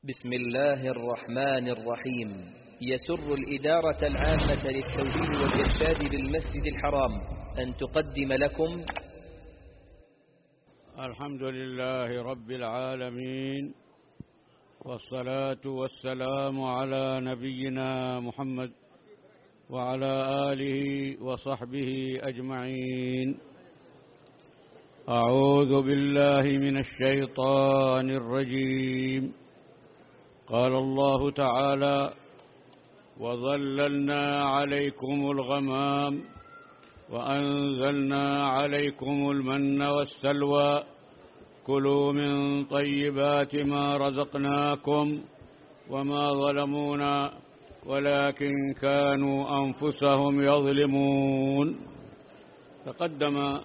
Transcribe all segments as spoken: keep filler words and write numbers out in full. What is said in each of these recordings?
بسم الله الرحمن الرحيم. يسر الإدارة العامة للتوجيه والإرشاد بالمسجد الحرام أن تقدم لكم الحمد لله رب العالمين، والصلاة والسلام على نبينا محمد وعلى آله وصحبه أجمعين. أعوذ بالله من الشيطان الرجيم. قال الله تعالى: وظللنا عليكم الغمام وأنزلنا عليكم المن والسلوى كلوا من طيبات ما رزقناكم وما ظلمونا ولكن كانوا أنفسهم يظلمون. تقدم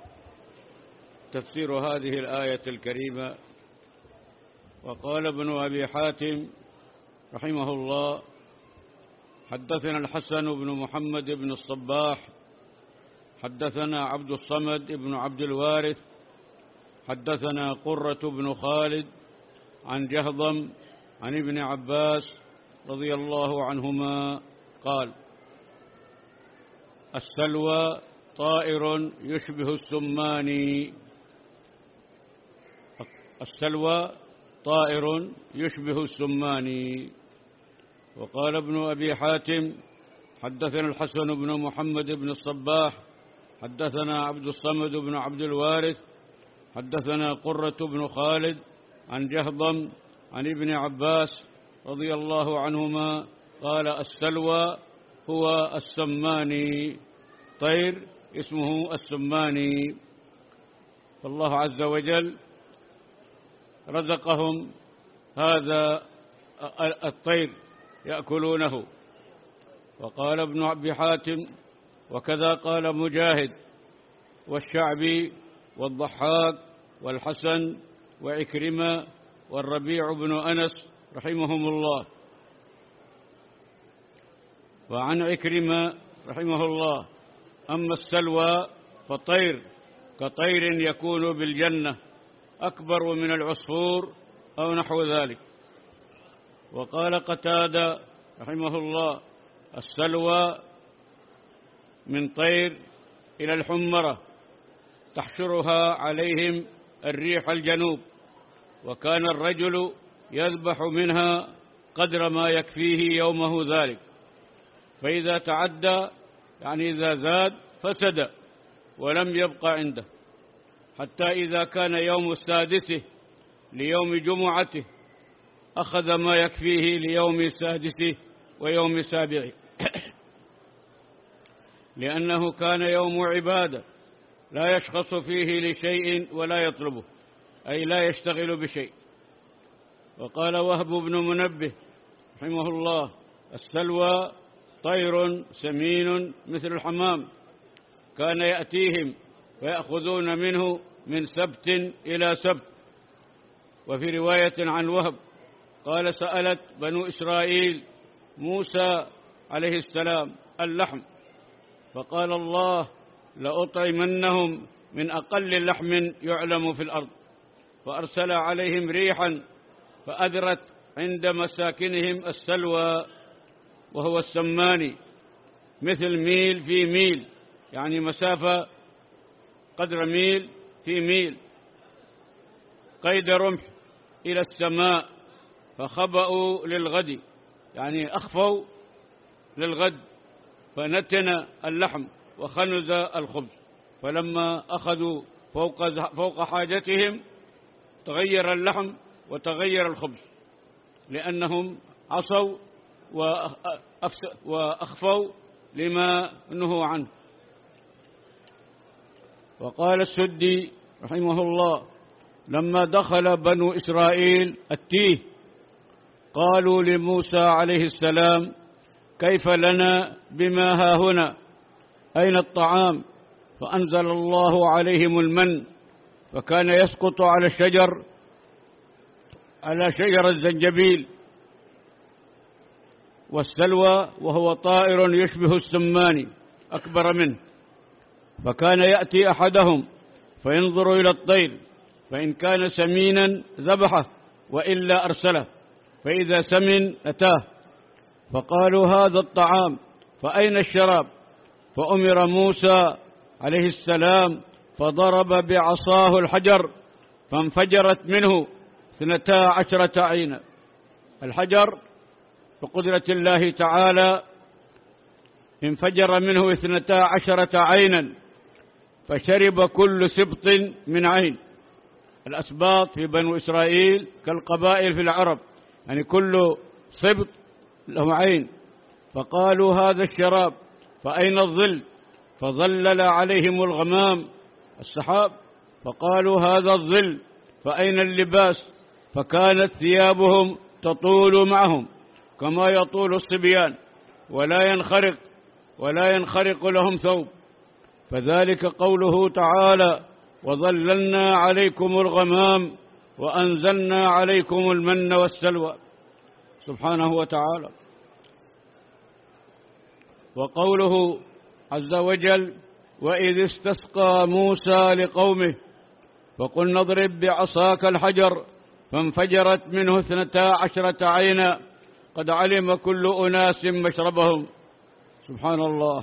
تفسير هذه الآية الكريمة، وقال ابن أبي حاتم رحمه الله: حدثنا الحسن بن محمد بن الصباح حدثنا عبد الصمد بن عبد الوارث حدثنا قرة بن خالد عن جهضم عن ابن عباس رضي الله عنهما قال: السلوى طائر يشبه السماني. السلوى طائر يشبه السماني. وقال ابن أبي حاتم: حدثنا الحسن بن محمد بن الصباح حدثنا عبد الصمد بن عبد الوارث حدثنا قرة بن خالد عن جهضم عن ابن عباس رضي الله عنهما قال: السلوى هو السماني، طير اسمه السماني. فالله عز وجل رزقهم هذا الطير يأكلونه. وقال ابن أبي حاتم: وكذا قال مجاهد والشعبي والضحاك والحسن وعكرمة والربيع بن أنس رحمهم الله. وعن عكرمة رحمه الله: أما السلوى فطير كطير يكون بالجنة أكبر من العصفور أو نحو ذلك. وقال قتادة رحمه الله: السلوى من طير إلى الحمرة تحشرها عليهم الريح الجنوب، وكان الرجل يذبح منها قدر ما يكفيه يومه ذلك، فإذا تعدى يعني إذا زاد فسد ولم يبق عنده، حتى إذا كان يوم السادس ليوم جمعته أخذ ما يكفيه ليوم السادس ويوم سابعه لأنه كان يوم عبادة لا يشخص فيه لشيء ولا يطلبه، أي لا يشتغل بشيء. وقال وهب بن منبه رحمه الله: السلوى طير سمين مثل الحمام، كان يأتيهم ويأخذون منه من سبت إلى سبت. وفي رواية عن وهب قال: سألت بنو إسرائيل موسى عليه السلام اللحم، فقال الله: لأطعمنهم من أقل لحم يعلم في الأرض، فأرسل عليهم ريحا فأدرت عند مساكنهم السلوى، وهو السماني، مثل ميل في ميل، يعني مسافة قدر ميل في ميل، قيد رمح إلى السماء، فخبأوا للغد، يعني أخفوا للغد، فنتن اللحم وخنز الخبز، فلما أخذوا فوق, فوق حاجتهم تغير اللحم وتغير الخبز، لأنهم عصوا وأخفوا لما نهوا عنه. وقال السدي رحمه الله: لما دخل بنو إسرائيل التيه قالوا لموسى عليه السلام: كيف لنا بما هاهنا؟ أين الطعام؟ فأنزل الله عليهم المن، فكان يسقط على الشجر على شجر الزنجبيل. والسلوى وهو طائر يشبه السماني أكبر منه، فكان يأتي أحدهم فينظر إلى الطير، فإن كان سمينا ذبحه وإلا أرسله، فإذا سمن أتاه، فقالوا هذا الطعام فأين الشراب؟ فأمر موسى عليه السلام فضرب بعصاه الحجر فانفجرت منه اثنتا عشرة عينا. الحجر بقدرة الله تعالى انفجر منه اثنتا عشرة عينا، فشرب كل سبط من عين. الأسباط في بنو إسرائيل كالقبائل في العرب، يعني كل سبط له عين. فقالوا هذا الشراب فأين الظل؟ فظلل عليهم الغمام السحاب. فقالوا هذا الظل فأين اللباس؟ فكانت ثيابهم تطول معهم كما يطول الصبيان، ولا ينخرق ولا ينخرق لهم ثوب. فذلك قوله تعالى وظللنا عليكم الغمام وأنزلنا عليكم المن والسلوى سبحانه وتعالى. وقوله عز وجل وإذ استسقى موسى لقومه فقلنا اضرب بعصاك الحجر فانفجرت منه اثنتا عشرة عينا قد علم كل أناس مشربهم. سبحان الله.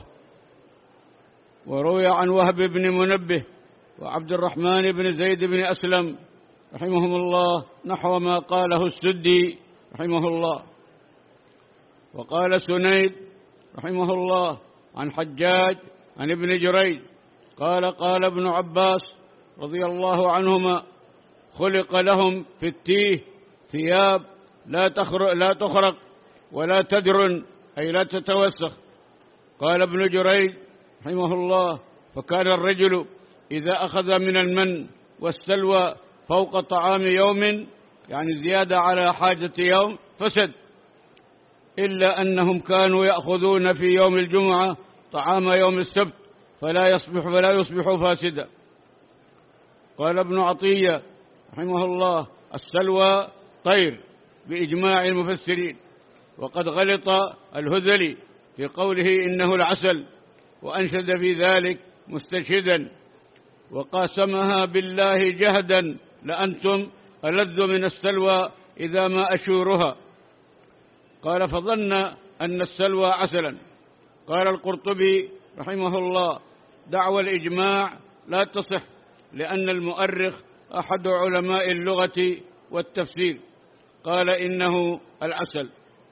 وروي عن وهب بن منبه وعبد الرحمن بن زيد بن أسلم رحمهم الله نحو ما قاله السدي رحمه الله. وقال سنيد رحمه الله عن حجاج عن ابن جريج قال قال ابن عباس رضي الله عنهما خلق لهم في التيه ثياب لا تخرق, لا تخرق ولا تدرن، أي لا تتوسخ. قال ابن جريج رحمه الله فكان الرجل إذا أخذ من المن والسلوى فوق طعام يوم، يعني زيادة على حاجة يوم، فسد، إلا أنهم كانوا يأخذون في يوم الجمعة طعام يوم السبت فلا يصبح فلا يصبح فاسدا. قال ابن عطية رحمه الله السلوى طير بإجماع المفسرين. وقد غلط الهذلي في قوله إنه العسل، وأنشد في ذلك مستشهدا وقاسمها بالله جهدا لأنتم ألذ من السلوى إذا ما أشورها. قال فظن أن السلوى عسلا. قال القرطبي رحمه الله دعوى الإجماع لا تصح، لأن المؤرخ أحد علماء اللغة والتفسير قال إنه العسل،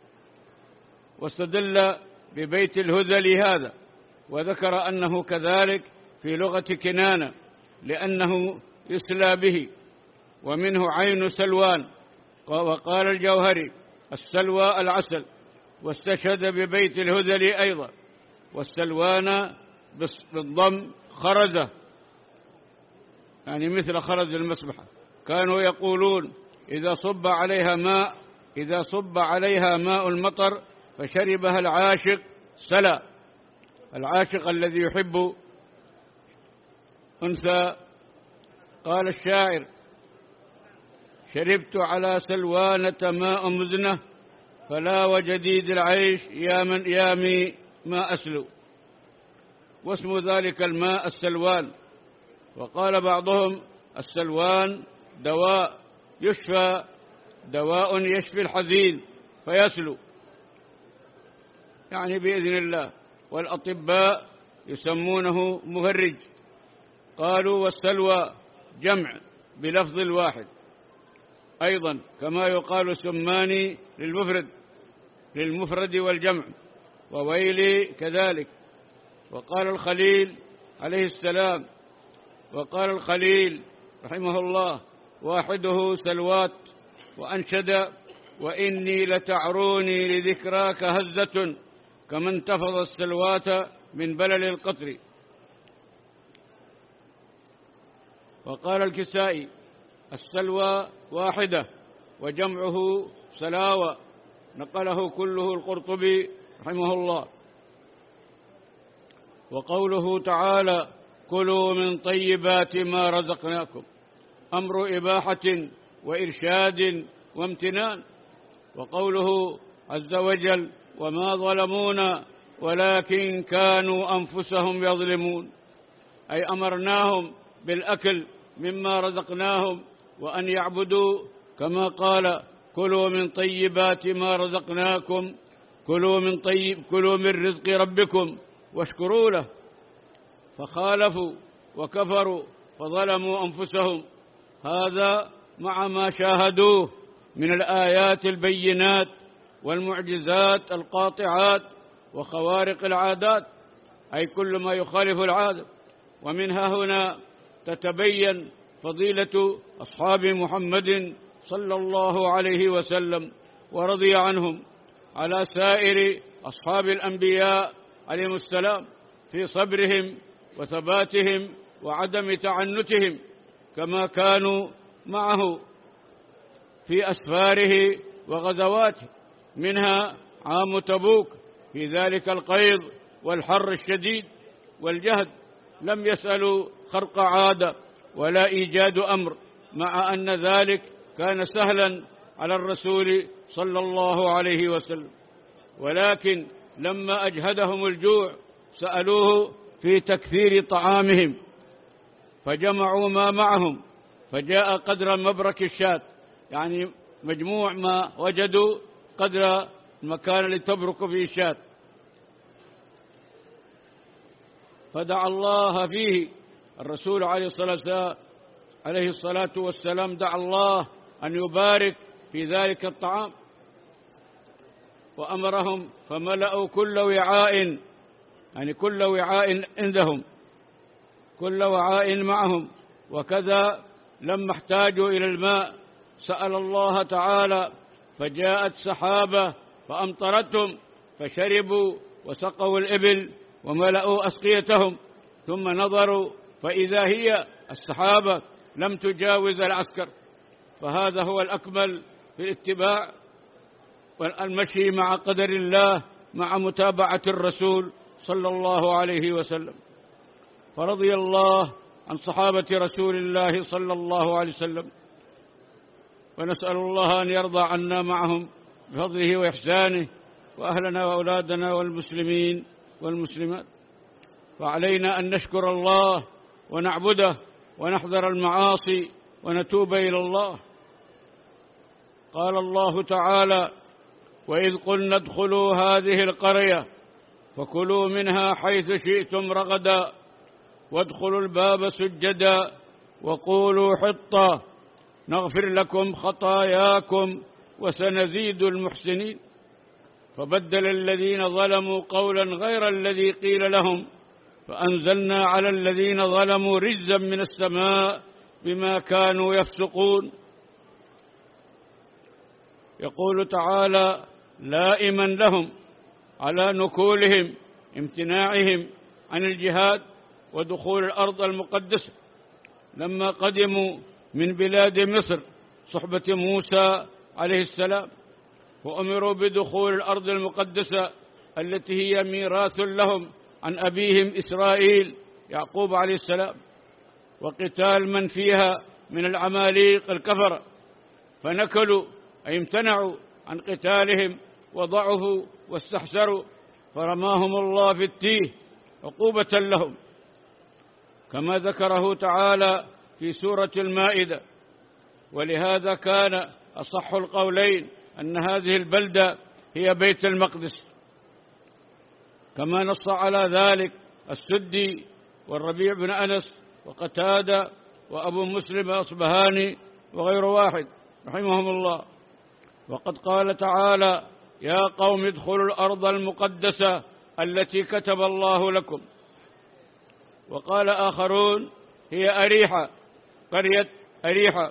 واستدل ببيت الهذلي هذا، وذكر أنه كذلك في لغة كنانة لأنه يسلى به، ومنه عين سلوان. وقال الجوهري السلوى العسل، واستشهد ببيت الهذلي أيضا. والسلوان بالضم خرزة، يعني مثل خرز المسبحة. كانوا يقولون إذا صب عليها ماء إذا صب عليها ماء المطر فشربها العاشق سلا، العاشق الذي يحب أنثى. قال الشاعر شربت على سلوانة ماء مزنة فلا وجديد العيش يا من يامي ما أسلو، واسم ذلك الماء السلوان. وقال بعضهم السلوان دواء يشفى دواء يشفي الحزين فيسلو، يعني بإذن الله. والأطباء يسمونه مهرج. قالوا والسلوى جمع بلفظ الواحد أيضا، كما يقال سماني للمفرد للمفرد والجمع، وويلي كذلك. وقال الخليل عليه السلام وقال الخليل رحمه الله واحده سلوات. وأنشد وإني لتعروني لذكراك هزة كما انتفض السلوات من بلل القطر. وقال الكسائي السلوى واحدة وجمعه سلاوى، نقله كله القرطبي رحمه الله. وقوله تعالى كلوا من طيبات ما رزقناكم أمر إباحة وإرشاد وامتنان. وقوله عز وجل وما ظلمونا ولكن كانوا أنفسهم يظلمون، أي أمرناهم بالأكل مما رزقناهم وأن يعبدوا كما قال كلوا من طيبات ما رزقناكم كلوا من طيب كلوا من رزق ربكم واشكروا له، فخالفوا وكفروا فظلموا أنفسهم. هذا مع ما شاهدوه من الآيات البينات والمعجزات القاطعات وخوارق العادات، أي كل ما يخالف العادة. ومنها هنا تتبين فضيلة أصحاب محمد صلى الله عليه وسلم ورضي عنهم على سائر أصحاب الأنبياء عليهم السلام في صبرهم وثباتهم وعدم تعنتهم، كما كانوا معه في أسفاره وغزواته، منها عام تبوك في ذلك القيض والحر الشديد والجهد، لم يسألوا خرق عادة ولا إيجاد أمر، مع أن ذلك كان سهلا على الرسول صلى الله عليه وسلم. ولكن لما أجهدهم الجوع سألوه في تكثير طعامهم، فجمعوا ما معهم فجاء قدر مبرك الشاة، يعني مجموع ما وجدوا قدر المكان اللي تبرك فيه الشاة، فدعا الله فيه. الرسول عليه الصلاة عليه الصلاة والسلام دعا الله أن يبارك في ذلك الطعام، وأمرهم فملأوا كل وعاء، يعني كل وعاء عندهم، كل وعاء معهم. وكذا لما احتاجوا إلى الماء سأل الله تعالى فجاءت سحابة فأمطرتهم فشربوا وسقوا الإبل وملأوا أسقيتهم، ثم نظروا فإذا هي السحابة لم تجاوز العسكر. فهذا هو الأكمل في الاتباع والمشي مع قدر الله مع متابعة الرسول صلى الله عليه وسلم. فرضي الله عن صحابة رسول الله صلى الله عليه وسلم، ونسأل الله أن يرضى عنا معهم بفضله وإحسانه، وأهلنا وأولادنا والمسلمين والمسلمات. فعلينا أن نشكر الله ونعبده ونحذر المعاصي ونتوب إلى الله. قال الله تعالى: وإذ قلنا ادخلوا هذه القرية فكلوا منها حيث شئتم رغدا وادخلوا الباب سجدا وقولوا حطة نغفر لكم خطاياكم وسنزيد المحسنين. فبدل الذين ظلموا قولا غير الذي قيل لهم فأنزلنا على الذين ظلموا رجزا من السماء بما كانوا يفسقون. يقول تعالى لائما لهم على نكولهم امتناعهم عن الجهاد ودخول الأرض المقدسة لما قدموا من بلاد مصر صحبة موسى عليه السلام، وأمروا بدخول الأرض المقدسة التي هي ميراث لهم عن أبيهم إسرائيل يعقوب عليه السلام، وقتال من فيها من العماليق الكفرة، فنكلوا أي امتنعوا عن قتالهم وضعفوا واستحسروا، فرماهم الله في التيه عقوبة لهم، كما ذكره تعالى في سورة المائدة. ولهذا كان أصح القولين أن هذه البلدة هي بيت المقدس، كما نص على ذلك السدي والربيع بن أنس وقتادة وأبو مسلم الأصبهاني وغير واحد رحمهم الله. وقد قال تعالى يا قوم ادخلوا الأرض المقدسة التي كتب الله لكم. وقال آخرون هي أريحة، قرية أريحة.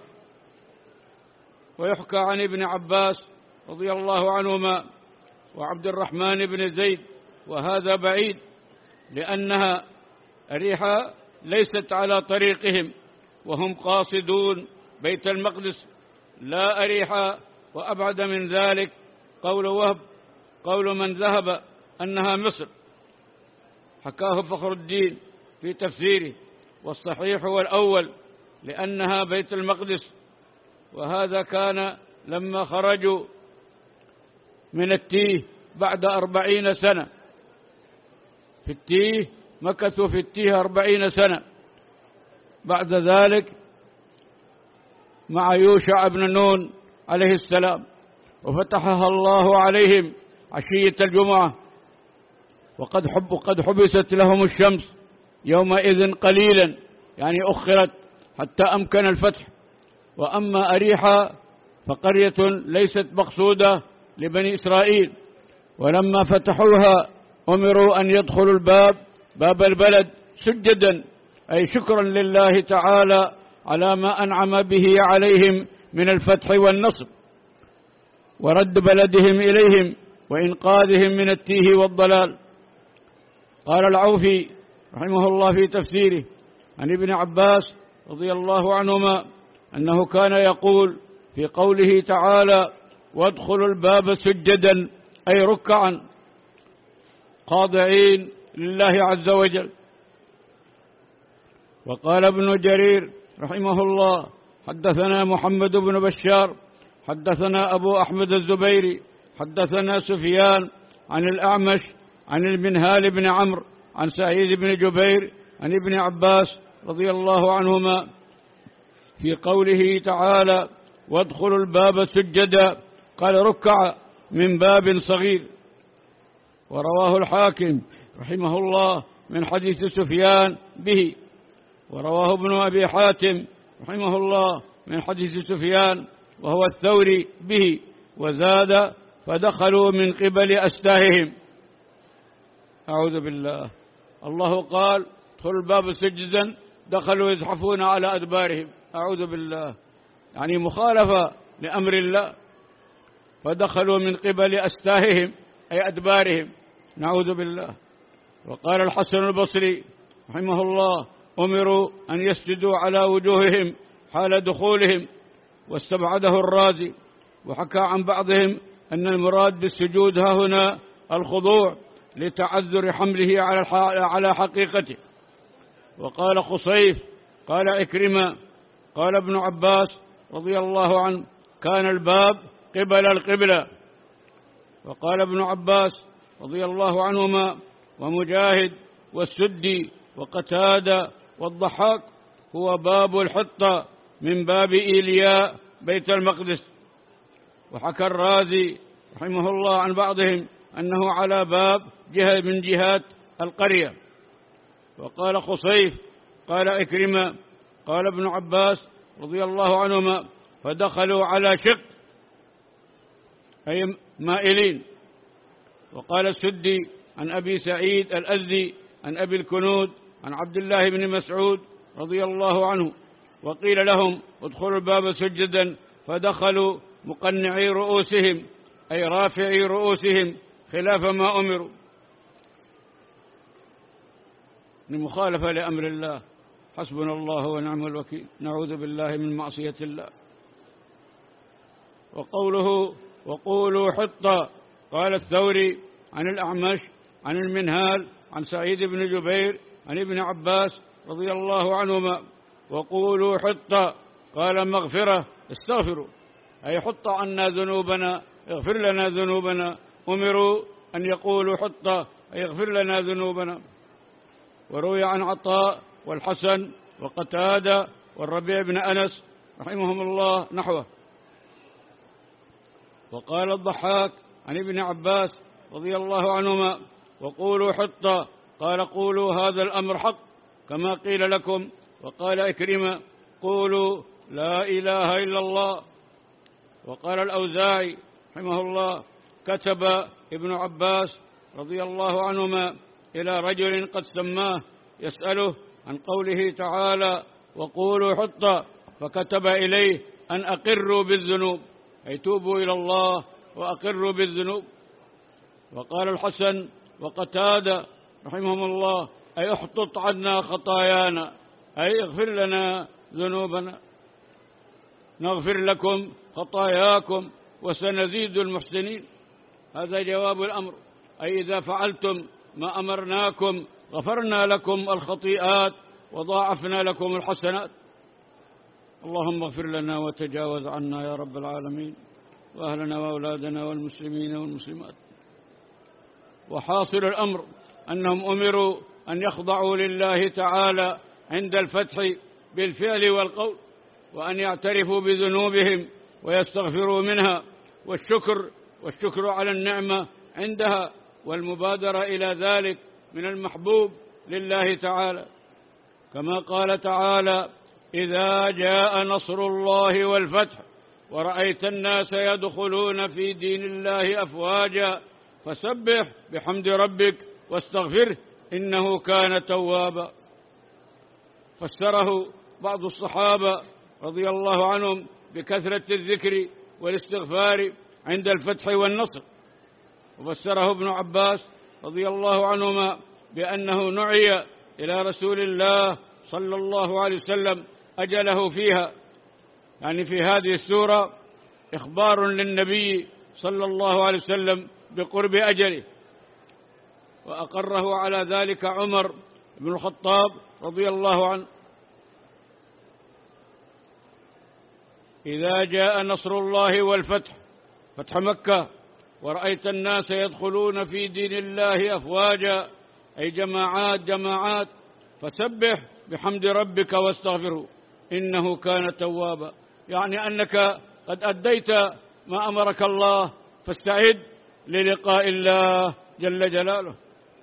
ويحكى عن ابن عباس رضي الله عنهما وعبد الرحمن بن زيد، وهذا بعيد لأنها أريحة ليست على طريقهم وهم قاصدون بيت المقدس، لا أريحة. وأبعد من ذلك قول وهب قول من ذهب أنها مصر، حكاه فخر الدين في تفسيره، والصحيح هو الأول لأنها بيت المقدس. وهذا كان لما خرجوا من التيه بعد أربعين سنة، في التيه مكثوا في التيه أربعين سنة. بعد ذلك مع يوشع بن نون عليه السلام وفتحها الله عليهم عشية الجمعة، وقد حب قد حبست لهم الشمس يومئذ قليلا، يعني أخرت حتى أمكن الفتح. وأما أريحا فقرية ليست مقصودة لبني إسرائيل، ولما فتحوها أمروا أن يدخلوا الباب باب البلد سجدا، أي شكرا لله تعالى على ما أنعم به عليهم من الفتح والنصر ورد بلدهم إليهم وإنقاذهم من التيه والضلال. قال العوفي رحمه الله في تفسيره عن ابن عباس رضي الله عنهما أنه كان يقول في قوله تعالى: وادخلوا الباب سجدا، أي ركعا خاضعين لله عز وجل. وقال ابن جرير رحمه الله: حدثنا محمد بن بشار حدثنا أبو أحمد الزبيري حدثنا سفيان عن الأعمش عن المنهال بن عمرو عن سعيد بن جبير عن ابن عباس رضي الله عنهما في قوله تعالى: وادخلوا الباب سجدا، قال ركع من باب صغير. ورواه الحاكم رحمه الله من حديث سفيان به، ورواه ابن أبي حاتم رحمه الله من حديث سفيان وهو الثوري به، وزاد: فدخلوا من قبل أستاههم. أعوذ بالله. الله قال: ادخلوا الباب سجدا، دخلوا يزحفون على أدبارهم. أعوذ بالله، يعني مخالفة لأمر الله. فدخلوا من قبل أستاههم أي أدبارهم، نعوذ بالله. وقال الحسن البصري رحمه الله: أمروا أن يسجدوا على وجوههم حال دخولهم. واستبعده الرازي، وحكى عن بعضهم أن المراد بالسجود ها هنا الخضوع لتعذر حمله على حقيقته. وقال خصيف قال عكرمة قال ابن عباس رضي الله عنه: كان الباب قبل القبلة. وقال ابن عباس رضي الله عنهما ومجاهد والسدي وقتادة والضحاك: هو باب الحطة من باب إيلياء بيت المقدس. وحكى الرازي رحمه الله عن بعضهم أنه على باب جهة من جهات القرية. وقال خصيف قال عكرمة قال ابن عباس رضي الله عنهما: فدخلوا على شق، أي مائلين. وقال السدي عن أبي سعيد الأزدي عن أبي الكنود عن عبد الله بن مسعود رضي الله عنه: وقيل لهم: ادخلوا الباب سجدا، فدخلوا مقنعي رؤوسهم، أي رافعي رؤوسهم خلاف ما أمروا، لمخالفة لأمر الله. حسبنا الله ونعم الوكيل، نعوذ بالله من معصية الله. وقوله: وقولوا حطة، قال الثوري عن الأعمش عن المنهال عن سعيد بن جبير عن ابن عباس رضي الله عنهما: وقولوا حطة، قال مغفرة، استغفروا، أي حط عنا ذنوبنا، اغفر لنا ذنوبنا. أمروا أن يقولوا حطة، أي اغفر لنا ذنوبنا. وروي عن عطاء والحسن وقتادة والربيع بن أنس رحمهم الله نحوه. وقال الضحاك عن ابن عباس رضي الله عنهما: وقولوا حطة، قال قولوا هذا الأمر حق كما قيل لكم. وقال إكرمة: قولوا لا إله إلا الله. وقال الأوزاعي رحمه الله: كتب ابن عباس رضي الله عنهما إلى رجل قد سماه يسأله عن قوله تعالى: وقولوا حطة، فكتب إليه أن أقروا بالذنوب، أي توبوا إلى الله وأقروا بالذنوب. وقال الحسن وقتادة رحمهم الله: أي احطط عنا خطايانا، أي اغفر لنا ذنوبنا، نغفر لكم خطاياكم وسنزيد المحسنين. هذا جواب الأمر، أي إذا فعلتم ما أمرناكم غفرنا لكم الخطيئات وضاعفنا لكم الحسنات. اللهم اغفر لنا وتجاوز عنا يا رب العالمين، وأهلنا وأولادنا والمسلمين والمسلمات. وحاصل الأمر أنهم أمروا أن يخضعوا لله تعالى عند الفتح بالفعل والقول، وأن يعترفوا بذنوبهم ويستغفروا منها، والشكر والشكر على النعمة عندها والمبادرة إلى ذلك من المحبوب لله تعالى، كما قال تعالى: إذا جاء نصر الله والفتح ورأيت الناس يدخلون في دين الله أفواجا فسبح بحمد ربك واستغفره إنه كان توابا. فسره بعض الصحابة رضي الله عنهم بكثرة الذكر والاستغفار عند الفتح والنصر، وفسره ابن عباس رضي الله عنهما بأنه نعي إلى رسول الله صلى الله عليه وسلم أجله فيها، يعني في هذه السورة إخبار للنبي صلى الله عليه وسلم بقرب أجله، وأقره على ذلك عمر بن الخطاب رضي الله عنه. إذا جاء نصر الله والفتح، فتح مكة، ورأيت الناس يدخلون في دين الله أفواجا، أي جماعات جماعات، فسبح بحمد ربك واستغفره إنه كان توابا، يعني أنك قد أديت ما أمرك الله، فاستعد للقاء الله جل جلاله.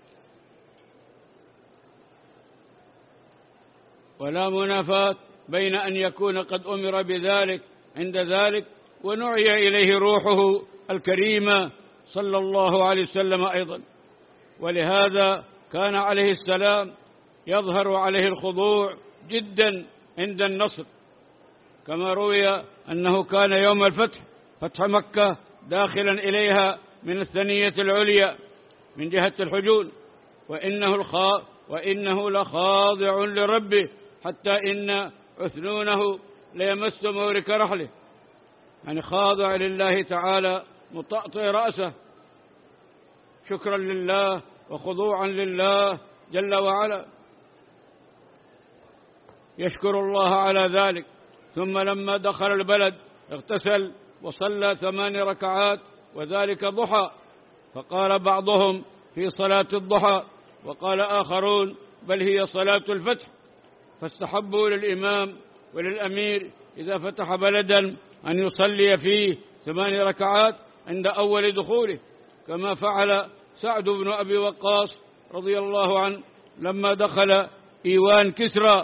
ولا منافاة بين أن يكون قد أمر بذلك عند ذلك ونعي إليه روحه الكريمة صلى الله عليه وسلم أيضا. ولهذا كان عليه السلام يظهر عليه الخضوع جدا عند النصر، كما روي أنه كان يوم الفتح، فتح مكة، داخلا إليها من الثنية العليا من جهة الحجون، وإنه, الخا وإنه لخاضع لربه حتى إن عثنونه ليمس مورك رحله، يعني خاضع لله تعالى مطأطئ رأسه شكرا لله وخضوعا لله جل وعلا، يشكر الله على ذلك. ثم لما دخل البلد اغتسل وصلى ثمان ركعات وذلك ضحى، فقال بعضهم في صلاة الضحى، وقال آخرون بل هي صلاة الفتح، فاستحبوا للإمام وللأمير إذا فتح بلدا أن يصلي فيه ثمان ركعات عند أول دخوله، كما فعل سعد بن أبي وقاص رضي الله عنه لما دخل إيوان كسرى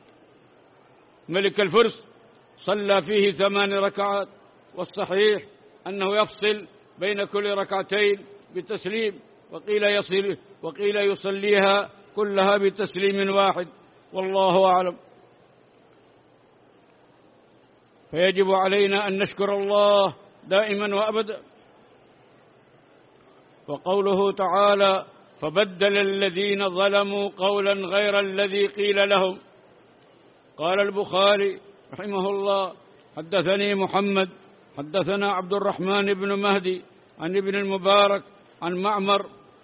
ملك الفرس صلى فيه ثمان ركعات. والصحيح أنه يفصل بين كل ركعتين بتسليم، وقيل يصل وقيل يصليها كلها بتسليم واحد، والله أعلم. فيجب علينا أن نشكر الله دائما وأبدا. وقوله تعالى: فبدل الذين ظلموا قولا غير الذي قيل لهم. قال البخاري رحمه الله: حدثني محمد حدثنا عبد الرحمن بن مهدي عن ابن المبارك عن معمر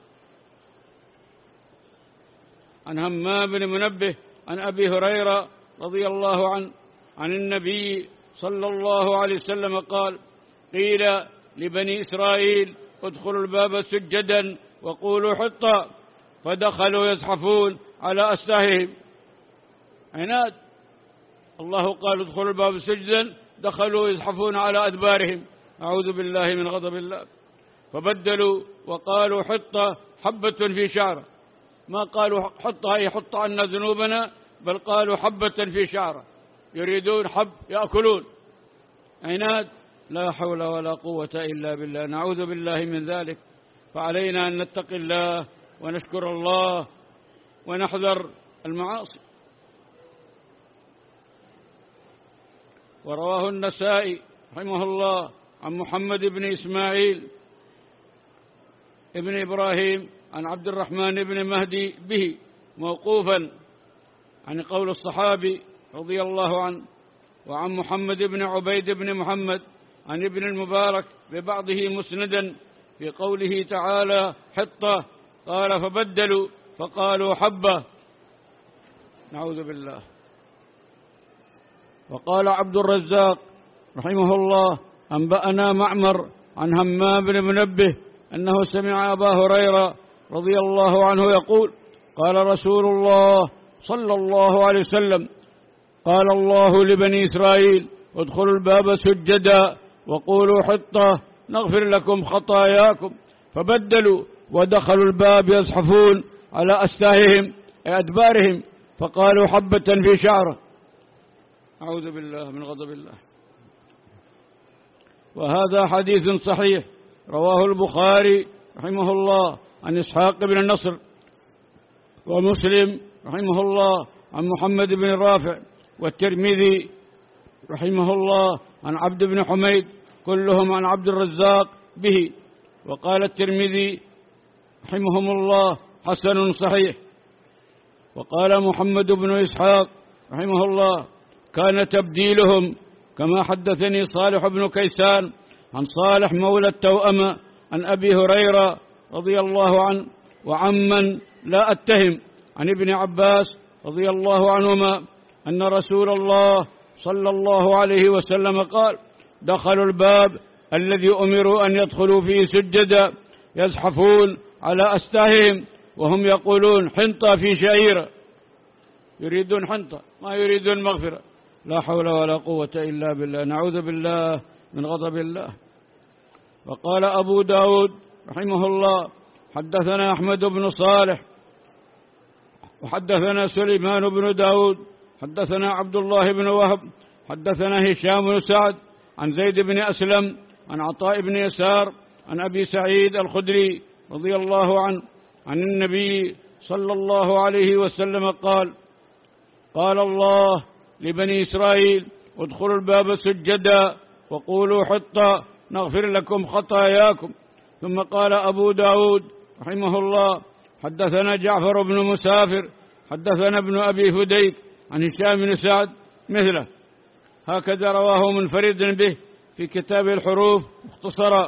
عن همام بن منبه عن أبي هريرة رضي الله عنه عن النبي صلى الله عليه وسلم قال: قيل لبني إسرائيل ادخلوا الباب سجدا وقولوا حطة، فدخلوا يزحفون على أستاههم. عناد، الله قال ادخلوا الباب سجدا، دخلوا يزحفون على أدبارهم، أعوذ بالله من غضب الله. فبدلوا وقالوا حطة حبة في شعرة، ما قالوا حطة أي حط عنا ذنوبنا، بل قالوا حبة في شعرة، يريدون حب يأكلون. عناد، لا حول ولا قوة إلا بالله، نعوذ بالله من ذلك. فعلينا أن نتقي الله ونشكر الله ونحذر المعاصي. ورواه النسائي رحمه الله عن محمد بن إسماعيل ابن إبراهيم عن عبد الرحمن بن مهدي به موقوفا عن قول الصحابي رضي الله عنه، وعن محمد بن عبيد بن محمد عن ابن المبارك ببعضه مسندا في قوله تعالى حطة، قال: فبدلوا فقالوا حبة، نعوذ بالله. وقال عبد الرزاق رحمه الله: أنبأنا معمر عن همام بن منبه أنه سمع أبا هريرة رضي الله عنه يقول: قال رسول الله صلى الله عليه وسلم: قال الله لبني إسرائيل ادخلوا الباب سجدا وقولوا حطة، نغفر لكم خطاياكم. فبدلوا ودخلوا الباب يزحفون على أستاههم أي أدبارهم، فقالوا حبة في شعره. أعوذ بالله من غضب الله. وهذا حديث صحيح رواه البخاري رحمه الله عن إسحاق بن النصر، ومسلم رحمه الله عن محمد بن رافع، والترمذي رحمه الله عن عبد بن حميد، كلهم عن عبد الرزاق به. وقال الترمذي رحمهم الله حسن صحيح. وقال محمد بن إسحاق رحمه الله كان تبديلهم كما حدثني صالح بن كيسان عن صالح مولى التوأمة عن أبي هريرة رضي الله عنه وعمن لا أتهم عن ابن عباس رضي الله عنهما أن رسول الله صلى الله عليه وسلم قال دخلوا الباب الذي أمروا أن يدخلوا فيه سجدا يزحفون على أستاههم وهم يقولون حنطة في شعيرة، يريدون حنطة ما يريدون مغفرة. لا حول ولا قوة إلا بالله، نعوذ بالله من غضب الله. وقال أبو داود رحمه الله حدثنا أحمد بن صالح وحدثنا سليمان بن داود حدثنا عبد الله بن وهب حدثنا هشام بن سعد عن زيد بن أسلم عن عطاء بن يسار عن أبي سعيد الخدري رضي الله عنه عن النبي صلى الله عليه وسلم قال قال الله لبني إسرائيل ادخلوا الباب سجدا وقولوا حطة نغفر لكم خطاياكم. ثم قال أبو داود رحمه الله حدثنا جعفر بن مسافر حدثنا ابن أبي فديك عن هشام بن سعد مثله، هكذا رواه منفرد به في كتاب الحروف مختصرا.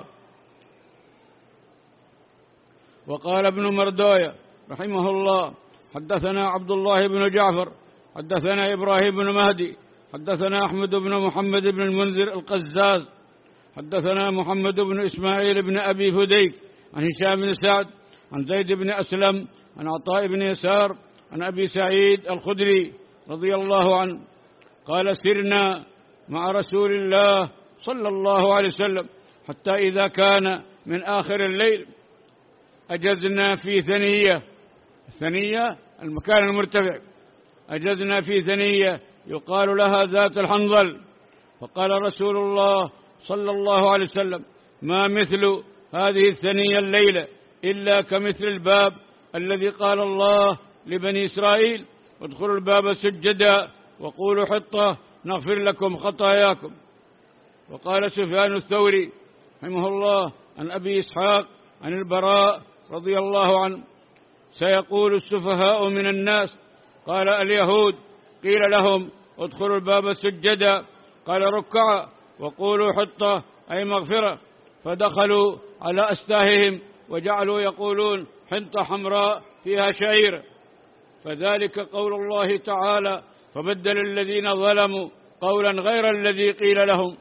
وقال ابن مردوية رحمه الله حدثنا عبد الله بن جعفر حدثنا إبراهيم بن مهدي حدثنا أحمد بن محمد بن المنذر القزاز حدثنا محمد بن إسماعيل بن أبي فديك عن هشام بن سعد عن زيد بن أسلم عن عطاء بن يسار عن أبي سعيد الخدري رضي الله عنه قال سرنا مع رسول الله صلى الله عليه وسلم حتى إذا كان من آخر الليل أجزنا في ثنية، ثنية المكان المرتفع، أجزنا في ثنية يقال لها ذات الحنظل. فقال رسول الله صلى الله عليه وسلم ما مثل هذه الثنية الليلة إلا كمثل الباب الذي قال الله لبني إسرائيل ادخلوا الباب سجدا وقولوا حطة نغفر لكم خطاياكم. وقال سفيان الثوري رحمه الله عن أبي إسحاق عن البراء رضي الله عنه سيقول السفهاء من الناس قال اليهود قيل لهم ادخلوا الباب سجدا قال ركعا وقولوا حطة أي مغفرة، فدخلوا على أستاههم وجعلوا يقولون حنطة حمراء فيها شعير، فذلك قول الله تعالى فبدل الذين ظلموا قولا غير الذي قيل لهم.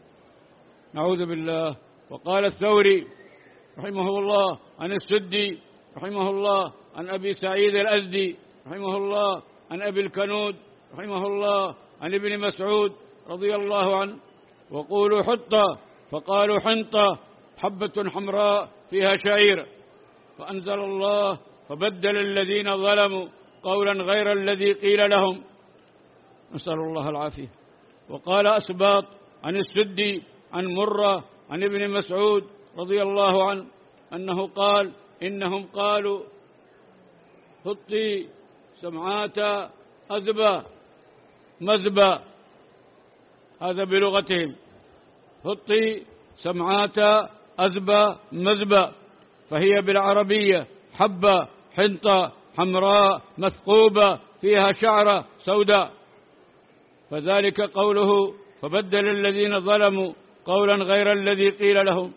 نعوذ بالله. وقال الثوري رحمه الله عن السدي رحمه الله عن أبي سعيد الأزدي رحمه الله عن أبي الكنود رحمه الله عن ابن مسعود رضي الله عنه وقولوا حطة فقالوا حنطة حبة حمراء فيها شعير، فأنزل الله فبدل الذين ظلموا قولا غير الذي قيل لهم، نسأل الله العافية. وقال أسباط عن السدي عن مرة عن ابن مسعود رضي الله عنه أنه قال إنهم قالوا حطي سمعات أذبا مذبا، هذا بلغتهم، حطي سمعات أذبا مذبا، فهي بالعربية حبة حنطة حمراء مثقوبة فيها شعرة سوداء، فذلك قوله فبدل الذين ظلموا قولا غير الذي قيل لهم.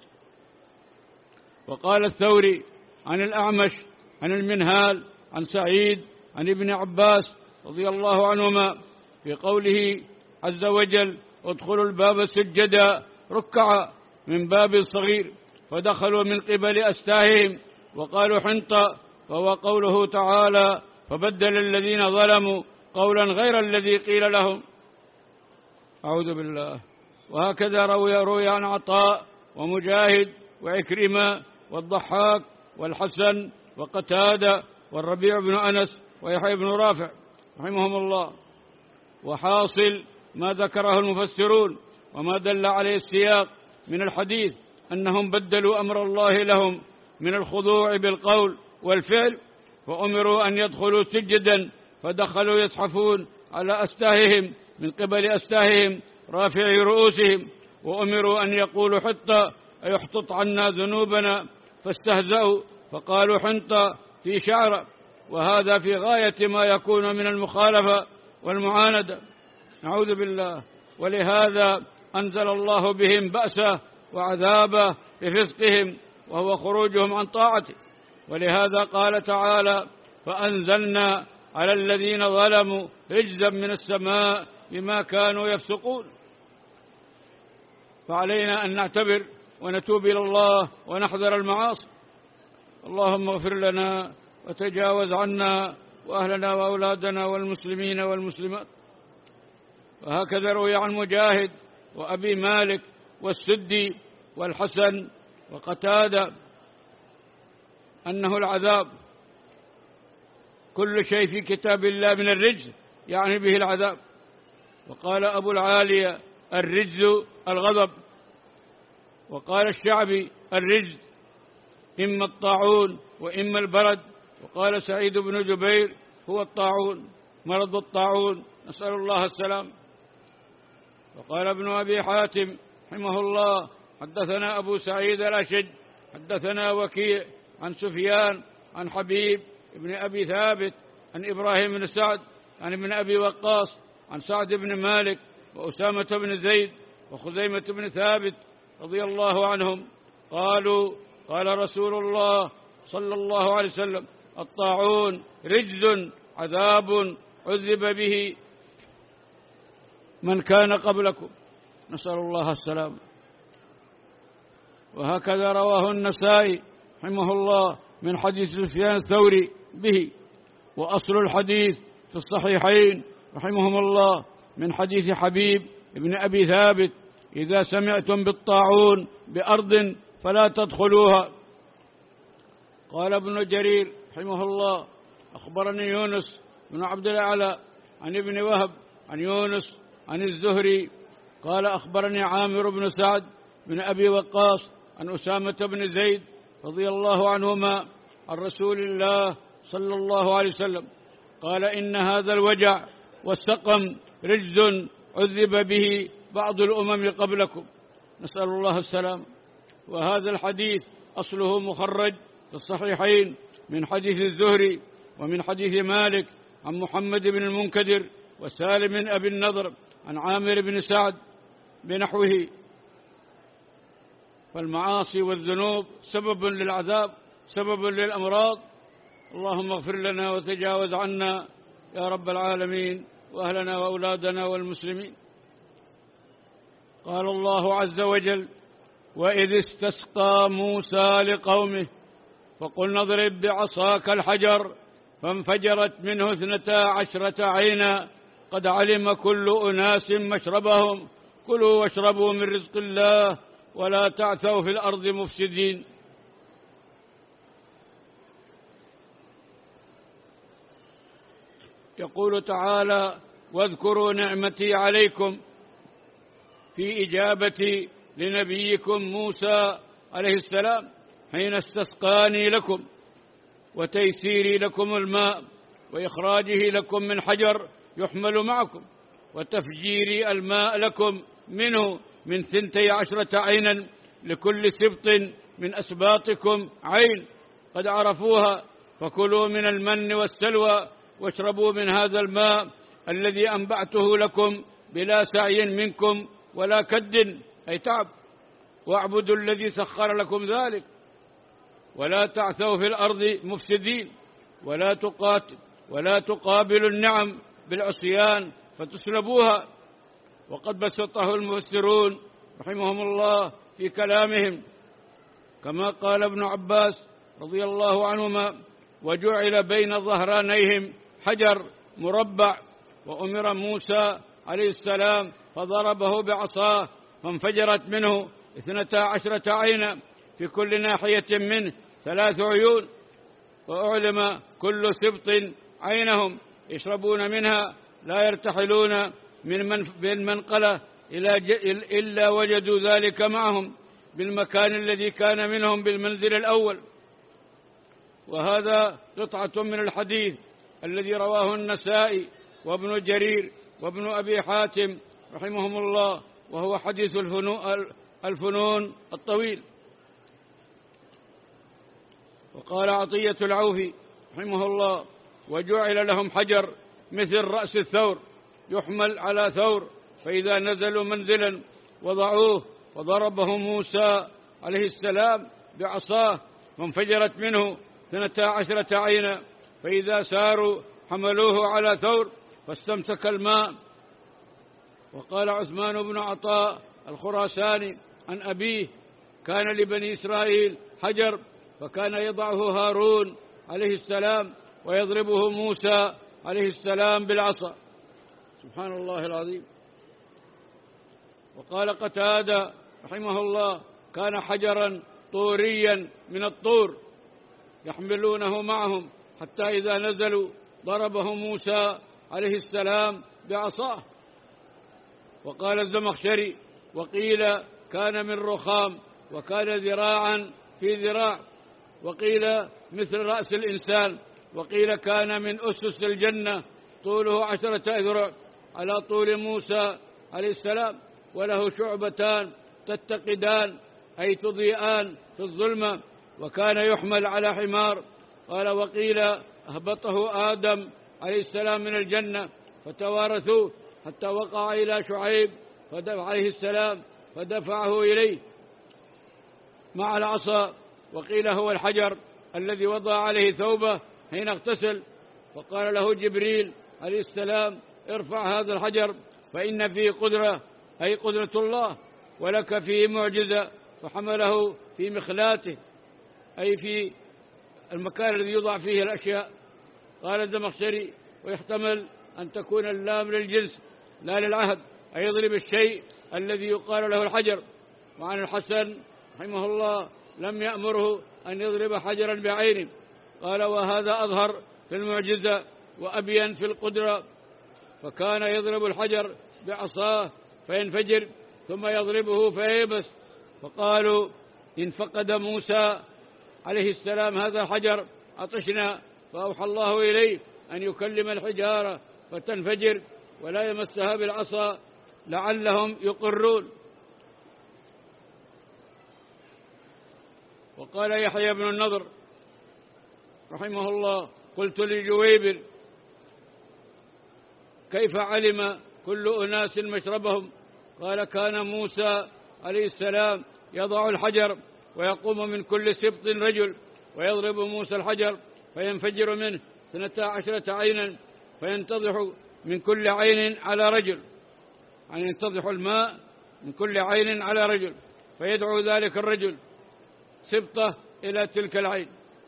وقال الثوري عن الأعمش عن المنهال عن سعيد عن ابن عباس رضي الله عنهما في قوله عز وجل ادخلوا الباب سجدا ركعا من باب صغير، فدخلوا من قبل أستاههم وقالوا حنطة، وهو قوله تعالى فبدل الذين ظلموا قولا غير الذي قيل لهم. أعوذ بالله. وهكذا روي روي عن عطاء ومجاهد وعكرمة والضحاك والحسن وقتادة والربيع بن أنس ويحيى بن رافع رحمهم الله. وحاصل ما ذكره المفسرون وما دل عليه السياق من الحديث أنهم بدلوا أمر الله لهم من الخضوع بالقول والفعل، وأمروا أن يدخلوا سجدا فدخلوا يزحفون على أستاههم من قبل أستاههم رافعي رؤوسهم، وأمروا أن يقولوا حطة أي احطط عنا ذنوبنا، فاستهزأوا فقالوا حنطة في شعرة، وهذا في غاية ما يكون من المخالفة والمعاندة، نعوذ بالله. ولهذا أنزل الله بهم بأسه وعذابه بفسقهم وهو خروجهم عن طاعته. ولهذا قال تعالى: فأنزلنا على الذين ظلموا رجزا من السماء بما كانوا يفسقون. فعلينا أن نعتبر ونتوب إلى الله ونحذر المعاصي. اللهم اغفر لنا وتجاوز عنا وأهلنا وأولادنا والمسلمين والمسلمات. وهكذا روي عن مجاهد وأبي مالك والسدي والحسن وقتادة أنه العذاب كل شيء في كتاب الله من الرجز يعني به العذاب. وقال أبو العالية: الرجز الغضب. وقال الشعبي: الرجز إما الطاعون وإما البرد. وقال سعيد بن جبير: هو الطاعون، مرض الطاعون، نسأل الله السلام. وقال ابن أبي حاتم رحمه الله: حدثنا أبو سعيد الأشج حدثنا وكيع عن سفيان عن حبيب ابن أبي ثابت عن إبراهيم بن سعد عن ابن أبي وقاص عن سعد بن مالك وأسامة بن زيد وخزيمة بن ثابت رضي الله عنهم قالوا: قال رسول الله صلى الله عليه وسلم: الطاعون رجز عذاب عذب به من كان قبلكم، نسأل الله السلام. وهكذا رواه النسائي رحمه الله من حديث سفيان الثوري به. وأصل الحديث في الصحيحين رحمهم الله من حديث حبيب ابن أبي ثابت: إذا سمعتم بالطاعون بأرض فلا تدخلوها. قال ابن جرير رحمه الله: أخبرني يونس بن عبد الأعلى عن ابن وهب عن يونس عن الزهري قال: أخبرني عامر بن سعد بن أبي وقاص عن أسامة بن زيد رضي الله عنهما عن رسول الله صلى الله عليه وسلم قال: إن هذا الوجع والسقم رجز عذب به بعض الأمم قبلكم، نسأل الله السلام. وهذا الحديث أصله مخرج في الصحيحين من حديث الزهري ومن حديث مالك عن محمد بن المنكدر وسالم بن أبي النضر عن عامر بن سعد بنحوه. فالمعاصي والذنوب سبب للعذاب، سبب للأمراض. اللهم اغفر لنا وتجاوز عنا يا رب العالمين، وأهلنا وأولادنا والمسلمين. قال الله عز وجل: وإذ استسقى موسى لقومه فقلنا اضرب بعصاك الحجر فانفجرت منه اثنتا عشرة عينا قد علم كل أناس مشربهم كلوا واشربوا من رزق الله ولا تعثوا في الأرض مفسدين. يقول تعالى: واذكروا نعمتي عليكم في إجابتي لنبيكم موسى عليه السلام حين استسقاني لكم وتيسيري لكم الماء وإخراجه لكم من حجر يحمل معكم وتفجير الماء لكم منه من ثنتي عشرة عينا لكل سبط من أسباطكم عين قد عرفوها فكلوا من المن والسلوى واشربوا من هذا الماء الذي أنبعته لكم بلا سعي منكم ولا كد أي تعب واعبدوا الذي سخر لكم ذلك ولا تعثوا في الأرض مفسدين ولا تقاتل ولا تقابلوا النعم بالعصيان فتسلبوها. وقد بسطه المفسرون رحمهم الله في كلامهم كما قال ابن عباس رضي الله عنهما: وجعل بين ظهرانيهم حجر مربع وأمر موسى عليه السلام فضربه بعصاه فانفجرت منه اثنتا عشرة عينا في كل ناحية منه ثلاث عيون، وأعلم كل سبط عينهم يشربون منها لا يرتحلون من بالمنقلة إلا وجدوا ذلك معهم بالمكان الذي كان منهم بالمنزل الأول. وهذا قطعة من الحديث الذي رواه النسائي وابن جرير وابن أبي حاتم رحمهم الله، وهو حديث الفنون الطويل. وقال عطية العوفي رحمه الله: وجعل لهم حجر مثل رأس الثور يحمل على ثور، فإذا نزلوا منزلا وضعوه، وضربه موسى عليه السلام بعصاه وانفجرت منه اثنتا عشرة عينا، فإذا ساروا حملوه على ثور فاستمسك الماء. وقال عثمان بن عطاء الخراساني عن أبيه: كان لبني إسرائيل حجر، فكان يضعه هارون عليه السلام ويضربه موسى عليه السلام بالعصا. سبحان الله العظيم. وقال قتادة رحمه الله: كان حجرا طوريا من الطور يحملونه معهم، حتى إذا نزلوا ضربه موسى عليه السلام بعصاه. وقال الزمخشري: وقيل كان من رخام، وكان ذراعا في ذراع، وقيل مثل رأس الإنسان، وقيل كان من أسس الجنة، طوله عشرة أذرع على طول موسى عليه السلام، وله شعبتان تتقدان أي تضيئان في الظلمة، وكان يحمل على حمار. قال: وقيل أهبطه آدم عليه السلام من الجنة فتوارثوه حتى وقع إلى شعيب عليه السلام فدفعه إليه مع العصا. وقيل هو الحجر الذي وضع عليه ثوبه حين اغتسل، فقال له جبريل عليه السلام: ارفع هذا الحجر فإن فيه قدرة، أي قدرة الله، ولك فيه معجزة. فحمله في مخلاته، أي في المكان الذي يوضع فيه الأشياء. قال الزمخشري: ويحتمل أن تكون اللام للجنس لا للعهد، أي يضرب الشيء الذي يقال له الحجر. وعن الحسن رحمه الله: لم يأمره أن يضرب حجرا بعينه. قال: وهذا أظهر في المعجزة وأبين في القدرة. فكان يضرب الحجر بعصاه فينفجر، ثم يضربه فييبس. فقالوا: إن فقد موسى عليه السلام هذا الحجر عطشنا، فأوحى الله إليه أن يكلم الحجارة فتنفجر ولا يمسها بالعصا لعلهم يقرون. وقال يحيى بن النضر رحمه الله: قلت لجويبر: كيف علم كل أناس مشربهم؟ قال: كان موسى عليه السلام يضع الحجر، ويقوم من كل سبط رجل، ويضرب موسى الحجر فينفجر منه اثنتا عشرة عينا، فينتضح من كل عين على رجل، يعني ينتضح الماء من كل عين على رجل، فيدعو ذلك الرجل سبطه إلى تلك العين.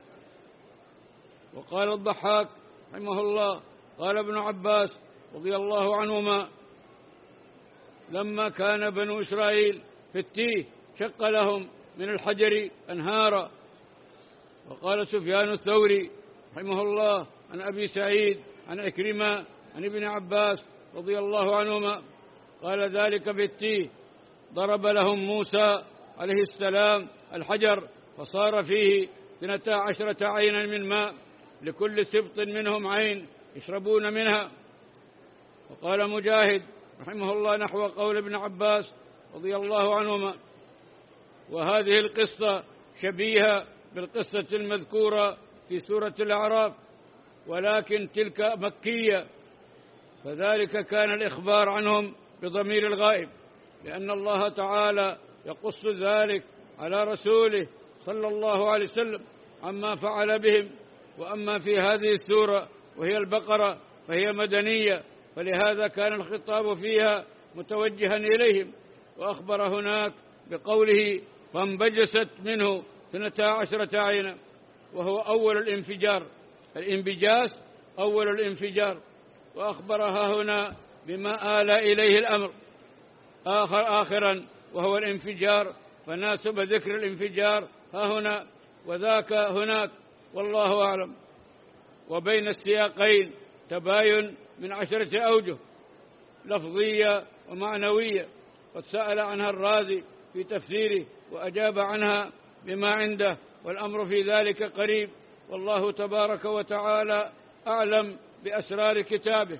وقال الضحاك رحمه الله: قال ابن عباس رضي الله عنهما: لما كان بنو إسرائيل في التيه شق لهم من الحجر أنهارا. وقال سفيان الثوري رحمه الله عن أبي سعيد عن عكرمة عن ابن عباس رضي الله عنهما قال: ذلك في التيه ضرب لهم موسى عليه السلام الحجر، فصار فيه اثنتا عشرة عينا من ماء، لكل سبط منهم عين يشربون منها. وقال مجاهد رحمه الله نحو قول ابن عباس رضي الله عنهما. وهذه القصة شبيهة بالقصة المذكورة في سورة الأعراف، ولكن تلك مكية، فذلك كان الإخبار عنهم بضمير الغائب، لأن الله تعالى يقص ذلك على رسوله صلى الله عليه وسلم عما فعل بهم. وأما في هذه السورة وهي البقرة فهي مدنية، فلهذا كان الخطاب فيها متوجها إليهم. وأخبر هناك بقوله: فانبجست منه اثنتا عشرة عينا، وهو أول الانفجار، الانبجاس أول الانفجار. وأخبرها هنا بما آل إليه الأمر آخر آخرا، وهو الانفجار فناسب ذكر الانفجار ها هنا وذاك هناك، والله أعلم. وبين السياقين تباين من عشرة أوجه لفظية ومعنوية، قد سأل عنها الرازي في تفسيره وأجاب عنها بما عنده، والأمر في ذلك قريب، والله تبارك وتعالى أعلم بأسرار كتابه.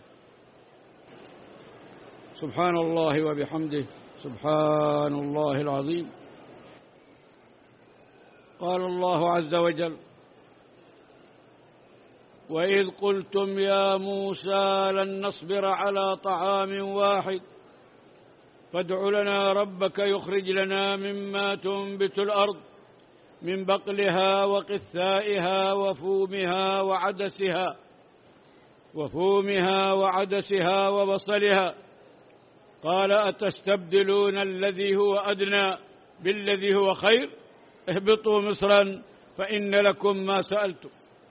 سبحان الله وبحمده، سبحان الله العظيم. قال الله عز وجل: وإذ قلتم يا موسى لن نصبر على طعام واحد فادع لنا ربك يخرج لنا مما تنبت الأرض من بقلها وقثائها وفومها وعدسها وفومها وعدسها وبصلها قال أتستبدلون الذي هو أدنى بالذي هو خير اهبطوا مصرا فإن لكم ما سألتم.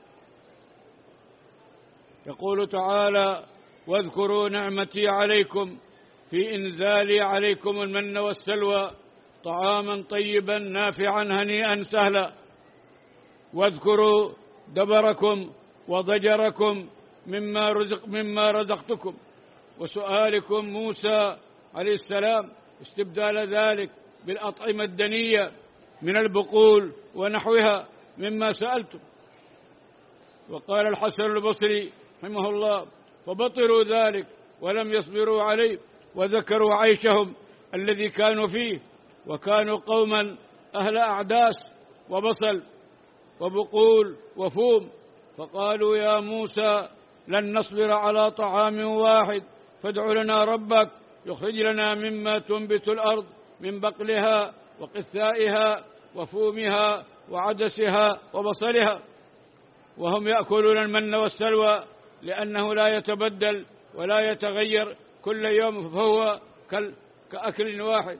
يقول تعالى: واذكروا نعمتي عليكم في إنزالي عليكم المن والسلوى طعاما طيبا نافعا هنيئا سهلا، واذكروا دبركم وضجركم مما رزق مما رزقتكم، وسؤالكم موسى عليه السلام استبدال ذلك بالأطعمة الدنية من البقول ونحوها مما سألتم. وقال الحسن البصري رحمه الله: فبطروا ذلك ولم يصبروا عليه، وذكروا عيشهم الذي كانوا فيه، وكانوا قوما أهل أعداس وبصل وبقول وفوم، فقالوا يا موسى لن نصبر على طعام واحد فادع لنا ربك يخرج لنا مما تنبت الأرض من بقلها وقثائها وفومها وعدسها وبصلها، وهم يأكلون المن والسلوى لأنه لا يتبدل ولا يتغير كل يوم، فهو كأكل واحد.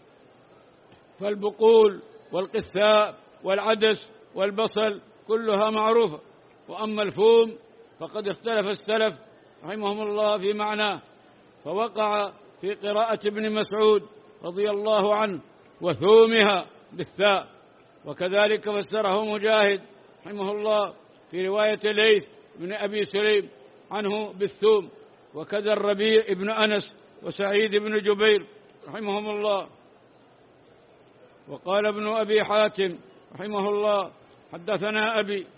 فالبقول والقثاء والعدس والبصل كلها معروفة، وأما الفوم فقد اختلف السلف رحمهم الله في معناه، فوقع في قراءة ابن مسعود رضي الله عنه وثومها بالثاء، وكذلك فسره مجاهد رحمه الله في رواية ليث بن أبي سليم عنه بالثوم، وكذا الربيع ابن أنس وسعيد بن جبير رحمهم الله. وقال ابن أبي حاتم رحمه الله: حدثنا أبي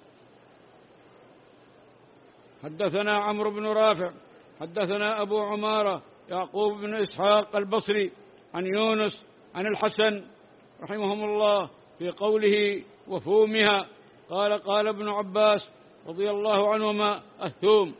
حدثنا عمرو بن رافع حدثنا أبو عمارة يعقوب بن إسحاق البصري عن يونس عن الحسن رحمهم الله في قوله وفومها، قال قال ابن عباس رضي الله عنهما: الثوم.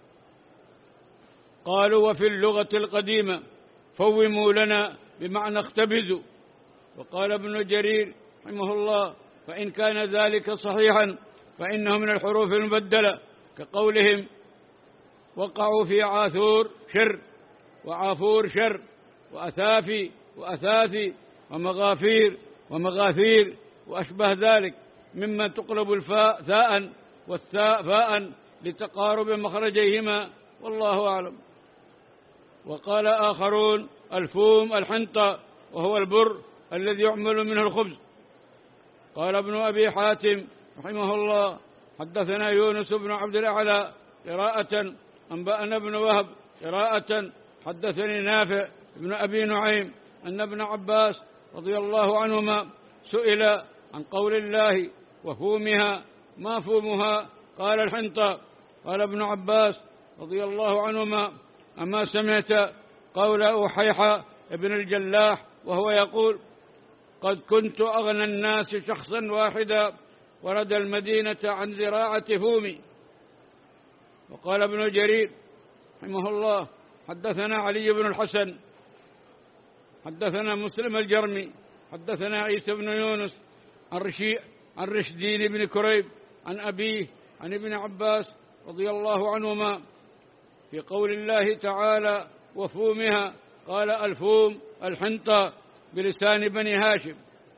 قالوا: وفي اللغة القديمة فوموا لنا بمعنى اختبزوا. وقال ابن جرير رحمه الله: فإن كان ذلك صحيحا فإنه من الحروف المبدلة، كقولهم وقعوا في عاثور شر وعافور شر وأثافي وأثاثي ومغافير ومغاثير وأشبه ذلك، مما تقلب الفاء ثاء والثاء فاء لتقارب مخرجيهما، والله أعلم. وقال آخرون: الفوم الحنطة، وهو البر الذي يعمل منه الخبز. قال ابن أبي حاتم رحمه الله: حدثنا يونس بن عبد الأعلى قراءة، أنبأنا ابن وهب قراءة، حدثني نافع ابن أبي نعيم أن ابن عباس رضي الله عنهما سئل عن قول الله وفومها ما فومها؟ قال الحنطة. قال ابن عباس رضي الله عنهما: أما سمعت قول أحيحة ابن الجلاح وهو يقول: قد كنت أغنى الناس شخصا واحدا ورد المدينة عن زراعة فومي. وقال ابن جرير رحمه الله: حدثنا علي بن الحسن حدثنا مسلم الجرمي حدثنا عيسى بن يونس عن رشيء عن رشدين بن كريب عن أبيه عن ابن عباس رضي الله عنهما في قول الله تعالى وفومها، قال الفوم الحنطة بلسان بني هاشم.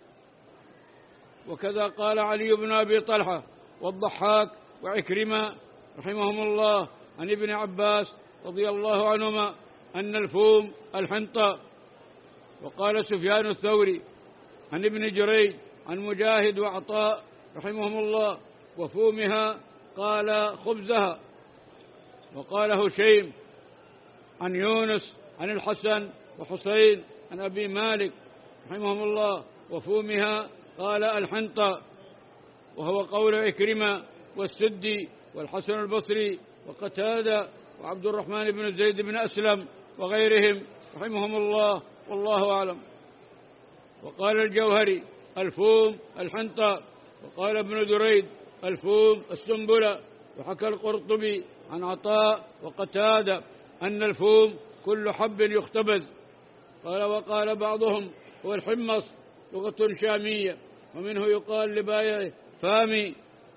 وكذا قال علي بن أبي طلحة والضحاك وعكرمة رحمهم الله عن ابن عباس رضي الله عنهما أن الفوم الحنطة. وقال سفيان الثوري عن ابن جريج عن مجاهد وعطاء رحمهم الله: وفومها قال خبزها. وقال هشيم عن يونس عن الحسن وحسين عن أبي مالك رحمهم الله: وفومها قال الحنطة. وهو قول عكرمة والسدي والحسن البصري وقتادة وعبد الرحمن بن زيد بن أسلم وغيرهم رحمهم الله، والله أعلم. وقال الجوهري: الفوم الحنطة. وقال ابن دريد: الفوم السنبلة. وحكى القرطبي عن عطاء وقتادة أن الفوم كل حب يختبز. قال: وقال بعضهم: هو الحمص، لغة شامية، ومنه يقال لبايع فامي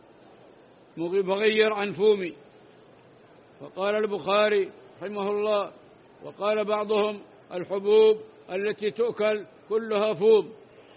مغير عن فومي. فقال البخاري رحمه الله: وقال بعضهم: الحبوب التي تؤكل كلها فوم.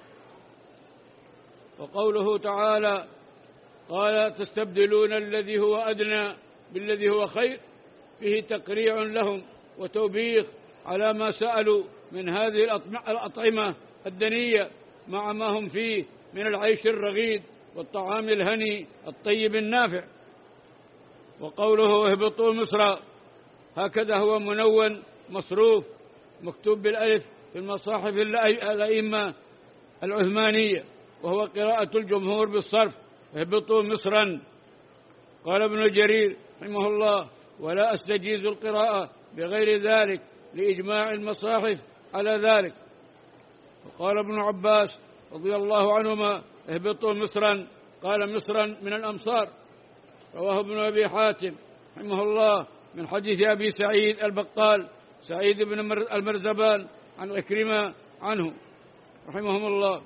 وقوله تعالى: قال: تستبدلون الذي هو أدنى بالذي هو خير، فيه تقريع لهم وتوبيخ على ما سألوا من هذه الأطعمة الدنية مع ما هم فيه من العيش الرغيد والطعام الهني الطيب النافع. وقوله: اهبطوا مصر، هكذا هو منون مصروف مكتوب بالألف في المصاحف الأئمة العثمانية، وهو قراءة الجمهور بالصرف: اهبطوا مصرا. قال ابن جرير رحمه الله: ولا أستجيز القراءة بغير ذلك لإجماع المصاحف على ذلك. وقال ابن عباس رضي الله عنهما: اهبطوا مصرا، قال مصرا من الأمصار. رواه ابن أبي حاتم رحمه الله من حديث أبي سعيد البقال سعيد بن المرزبان عن عكرمة عنه رحمهم الله.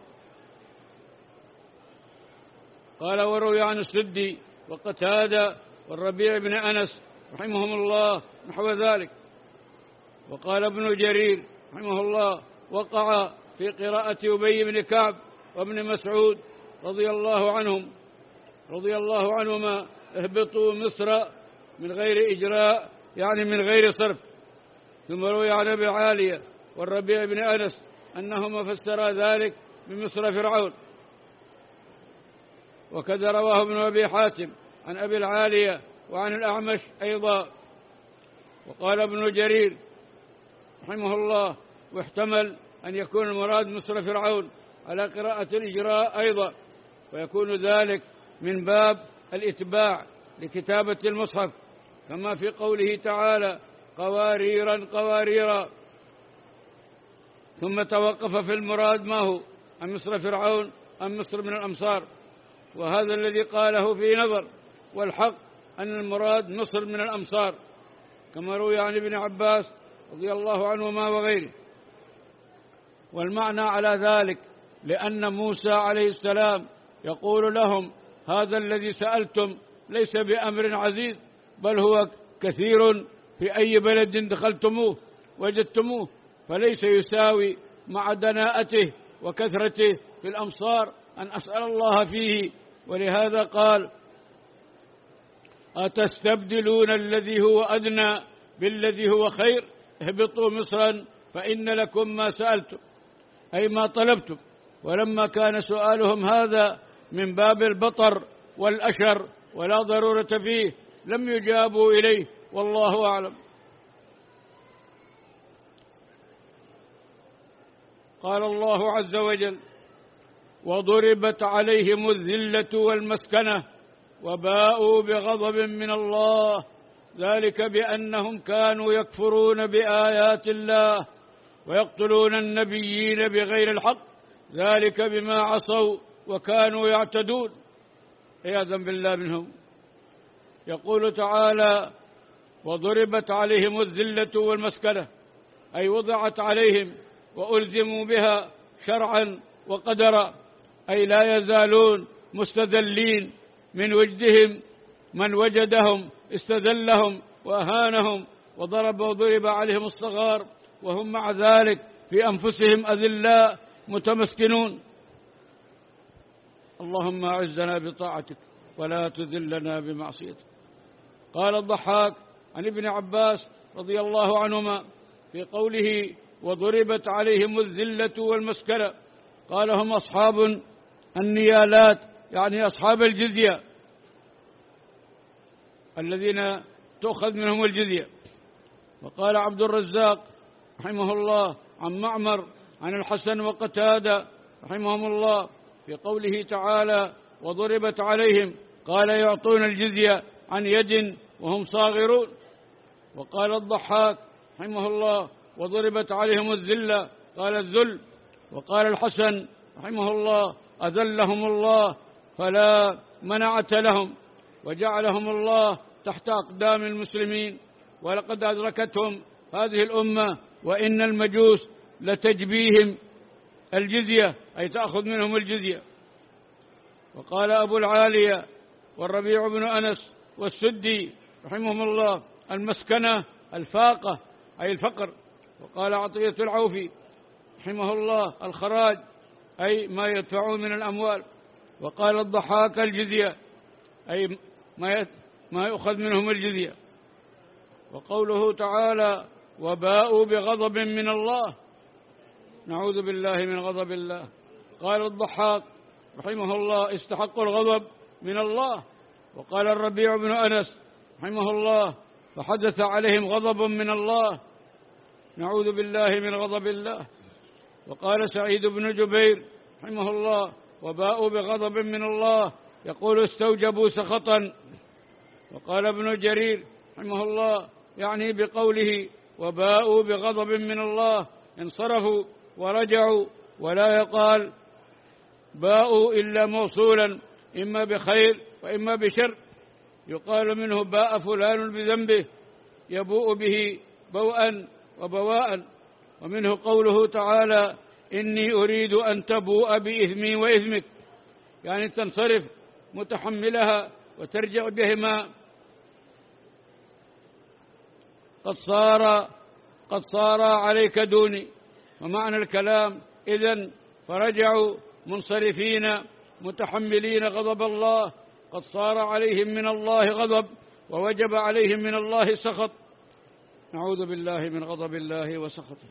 قال: وروي عن السدي وقتادة والربيع بن أنس رحمهم الله نحو ذلك. وقال ابن جرير رحمه الله: وقع في قراءة أبي بن كعب وابن مسعود رضي الله عنهم رضي الله عنهما: اهبطوا مصر، من غير إجراء، يعني من غير صرف. ثم روي عن أبي عالية والربيع بن أنس أنهما فسرا ذلك بمصر فرعون. وكذا رواه ابن أبي حاتم عن أبي العالية وعن الأعمش أيضا. وقال ابن جرير رحمه الله: واحتمل أن يكون المراد مصر فرعون على قراءة الإجراء أيضا، ويكون ذلك من باب الإتباع لكتابة المصحف، كما في قوله تعالى: قواريرا قواريرا. ثم توقف في المراد ما هو، أم مصر فرعون أم مصر من الأمصار، وهذا الذي قاله في نظر، والحق أن المراد مصر من الأمصار، كما روي عن ابن عباس رضي الله عنهما وغيره. والمعنى على ذلك لأن موسى عليه السلام يقول لهم: هذا الذي سألتم ليس بأمر عزيز، بل هو كثير في أي بلد دخلتموه وجدتموه، فليس يساوي مع دناءته وكثرته في الأمصار أن أسأل الله فيه. ولهذا قال: أتستبدلون الذي هو أدنى بالذي هو خير، اهبطوا مصرا فإن لكم ما سألتم، أي ما طلبتم. ولما كان سؤالهم هذا من باب البطر والأشر ولا ضرورة فيه لم يجابوا إليه، والله أعلم. قال الله عز وجل: وضربت عليهم الذلة والمسكنة وباءوا بغضب من الله، ذلك بأنهم كانوا يكفرون بآيات الله ويقتلون النبيين بغير الحق، ذلك بما عصوا وكانوا يعتدون. عياذا بالله منهم. يقول تعالى: وضربت عليهم الذلة والمسكنة، أي وضعت عليهم وألزموا بها شرعا وقدرا، أي لا يزالون مستذلين من وجدهم، من وجدهم استذلهم وأهانهم وضرب وضرب عليهم الصغار، وهم مع ذلك في أنفسهم أذلاء متمسكنون. اللهم أعزنا بطاعتك ولا تذلنا بمعصيتك. قال الضحاك عن ابن عباس رضي الله عنهما في قوله: وضربت عليهم الذلة والمسكنة، قال هم أصحاب النيالات، يعني أصحاب الجزية الذين تؤخذ منهم الجزية. وقال عبد الرزاق رحمه الله عن معمر عن الحسن وقتادة رحمهم الله في قوله تعالى وضربت عليهم قال يعطون الجزية عن يد وهم صاغرون. وقال الضحاك رحمه الله وضربت عليهم الذلة قال الذل. وقال الحسن رحمه الله أذلهم الله فلا منعة لهم وجعلهم الله تحت أقدام المسلمين. ولقد أدركتهم هذه الأمة وإن المجوس لتجبيهم الجزية، أي تأخذ منهم الجزية. وقال أبو العالية والربيع بن أنس والسدي رحمهم الله المسكنة الفاقة أي الفقر. وقال عطية العوفي رحمه الله الخراج أي ما يدفعون من الأموال. وقال الضحاك الجزية أي ما يؤخذ منهم الجزية. وقوله تعالى وباءوا بغضب من الله، نعوذ بالله من غضب الله. قال الضحاك رحمه الله استحقوا الغضب من الله. وقال الربيع بن أنس رحمه الله فحدث عليهم غضب من الله، نعوذ بالله من غضب الله. وقال سعيد بن جبير رحمه الله وباءوا بغضب من الله يقول استوجبوا سخطا. وقال ابن جرير رحمه الله يعني بقوله وباءوا بغضب من الله انصرفوا ورجعوا، ولا يقال باءوا إلا موصولا إما بخير وإما بشر. يقال منه باء فلان بذنبه يبوء به بوءا وبواء. ومنه قوله تعالى إني أريد أن تبوء بإثمي وإثمك، يعني تنصرف متحملها وترجع بهما. قد صار قد صار عليك دوني. ومعنى الكلام إذن فرجعوا منصرفين متحملين غضب الله، قد صار عليهم من الله غضب ووجب عليهم من الله سخط، نعوذ بالله من غضب الله وسخطه.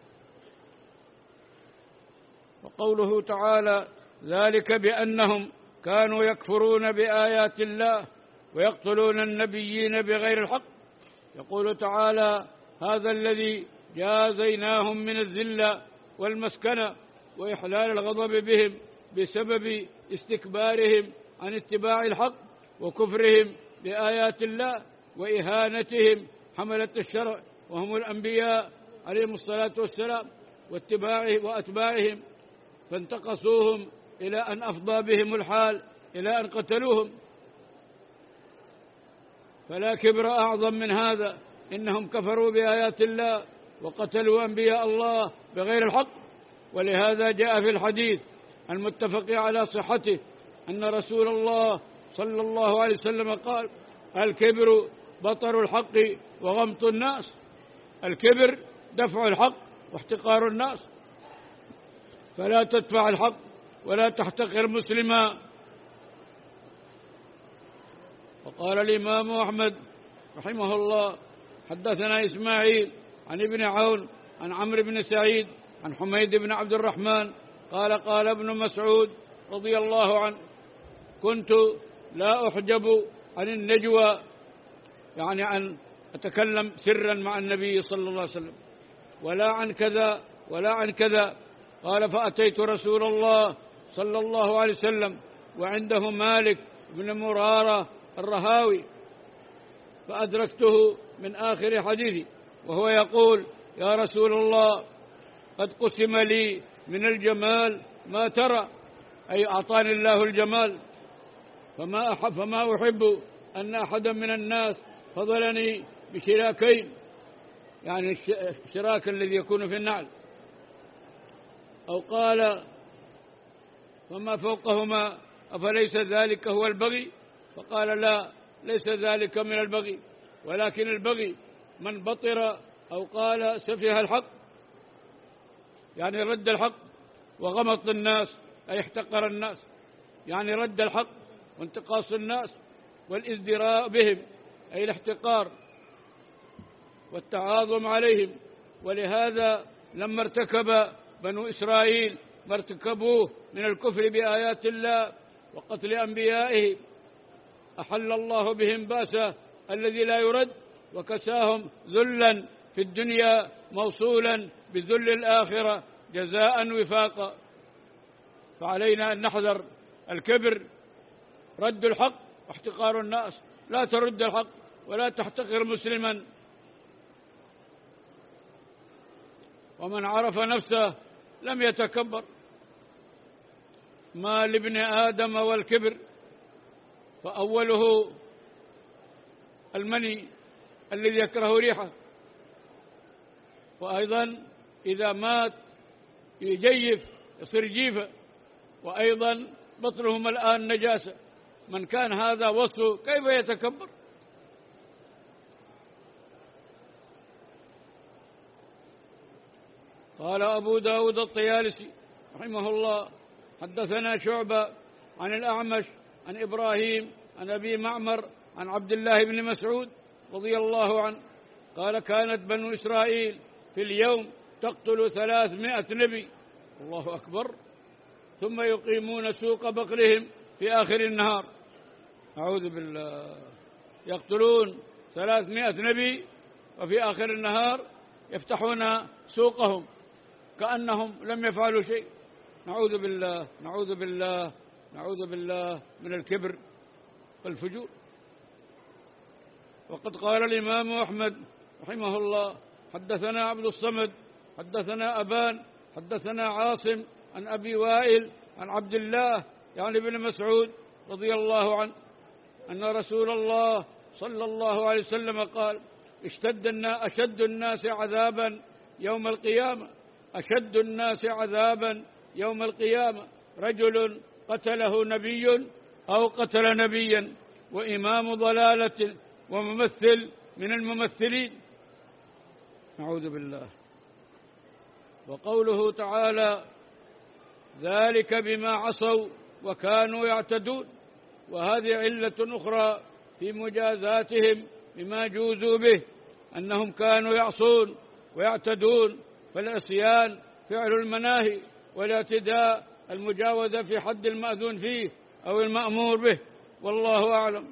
وقوله تعالى ذلك بأنهم كانوا يكفرون بآيات الله ويقتلون النبيين بغير الحق. يقول تعالى هذا الذي جازيناهم من الذلة والمسكنة وإحلال الغضب بهم بسبب استكبارهم عن اتباع الحق وكفرهم بآيات الله وإهانتهم حملة الشرع وهم الأنبياء عليهم الصلاة والسلام وأتباعهم، فانتقصوهم إلى أن أفضى بهم الحال إلى أن قتلوهم. فلا كبر أعظم من هذا، إنهم كفروا بآيات الله وقتلوا أنبياء الله بغير الحق. ولهذا جاء في الحديث المتفق على صحته أن رسول الله صلى الله عليه وسلم قال الكبر بطر الحق وغمط الناس. الكبر دفع الحق واحتقار الناس، فلا تدفع الحق ولا تحتقر مسلما. وقال الإمام أحمد رحمه الله حدثنا إسماعيل عن ابن عون عن عمرو بن سعيد عن حميد بن عبد الرحمن قال قال ابن مسعود رضي الله عنه كنت لا أحجب عن النجوى، يعني عن أتكلم سرا مع النبي صلى الله عليه وسلم، ولا عن كذا ولا عن كذا. قال فأتيت رسول الله صلى الله عليه وسلم وعنده مالك بن مرارة الرهاوي فأدركته من آخر حديثي وهو يقول يا رسول الله قد قسم لي من الجمال ما ترى، أي أعطاني الله الجمال، فما أحب فما أحب أن أحدا من الناس فضلني بشراكين، يعني الشراك الذي يكون في النعل، أو قال فما فوقهما أفليس ذلك هو البغي؟ فقال لا ليس ذلك من البغي، ولكن البغي من بطر أو قال سفه الحق، يعني رد الحق، وغمط الناس أي احتقر الناس، يعني رد الحق وانتقاص الناس، والازدراء بهم أي الاحتقار والتعاظم عليهم. ولهذا لما ارتكب بنو إسرائيل ما ارتكبوه من الكفر بآيات الله وقتل أنبيائه أحل الله بهم بأسه الذي لا يرد، وكساهم ذلا في الدنيا موصولا بذل الآخرة جزاء وفاقا. فعلينا أن نحذر الكبر، رد الحق واحتقار الناس. لا ترد الحق ولا تحتقر مسلما. ومن عرف نفسه لم يتكبر. ما لابن آدم والكبر، فأوله المني الذي يكره ريحه، وأيضا إذا مات يجيف يصير جيفة، وأيضا بطنهم الآن نجاسة. من كان هذا وصفه كيف يتكبر؟ قال أبو داود الطيالسي رحمه الله حدثنا شعبة عن الأعمش عن إبراهيم عن أبي معمر عن عبد الله بن مسعود رضي الله عنه قال كانت بنو إسرائيل في اليوم تقتل ثلاثمائة نبي، الله أكبر، ثم يقيمون سوق بقرهم في آخر النهار. أعوذ بالله، يقتلون ثلاثمائة نبي وفي آخر النهار يفتحون سوقهم كأنهم لم يفعلوا شيء. نعوذ بالله نعوذ بالله نعوذ بالله من الكبر والفجور. وقد قال الإمام أحمد رحمه الله حدثنا عبد الصمد حدثنا أبان حدثنا عاصم عن أبي وائل عن عبد الله يعني ابن مسعود رضي الله عنه أن رسول الله صلى الله عليه وسلم قال اشتد الناس أشد الناس عذابا يوم القيامة أشد الناس عذابا يوم القيامة رجل قتله نبي أو قتل نبيا وإمام ضلالة وممثل من الممثلين. نعوذ بالله. وقوله تعالى ذلك بما عصوا وكانوا يعتدون، وهذه علة أخرى في مجازاتهم بما جوزوا به، أنهم كانوا يعصون ويعتدون، فالعصيان فعل المناهي، والاعتداء المجاوزة في حد المأذون فيه أو المأمور به، والله أعلم.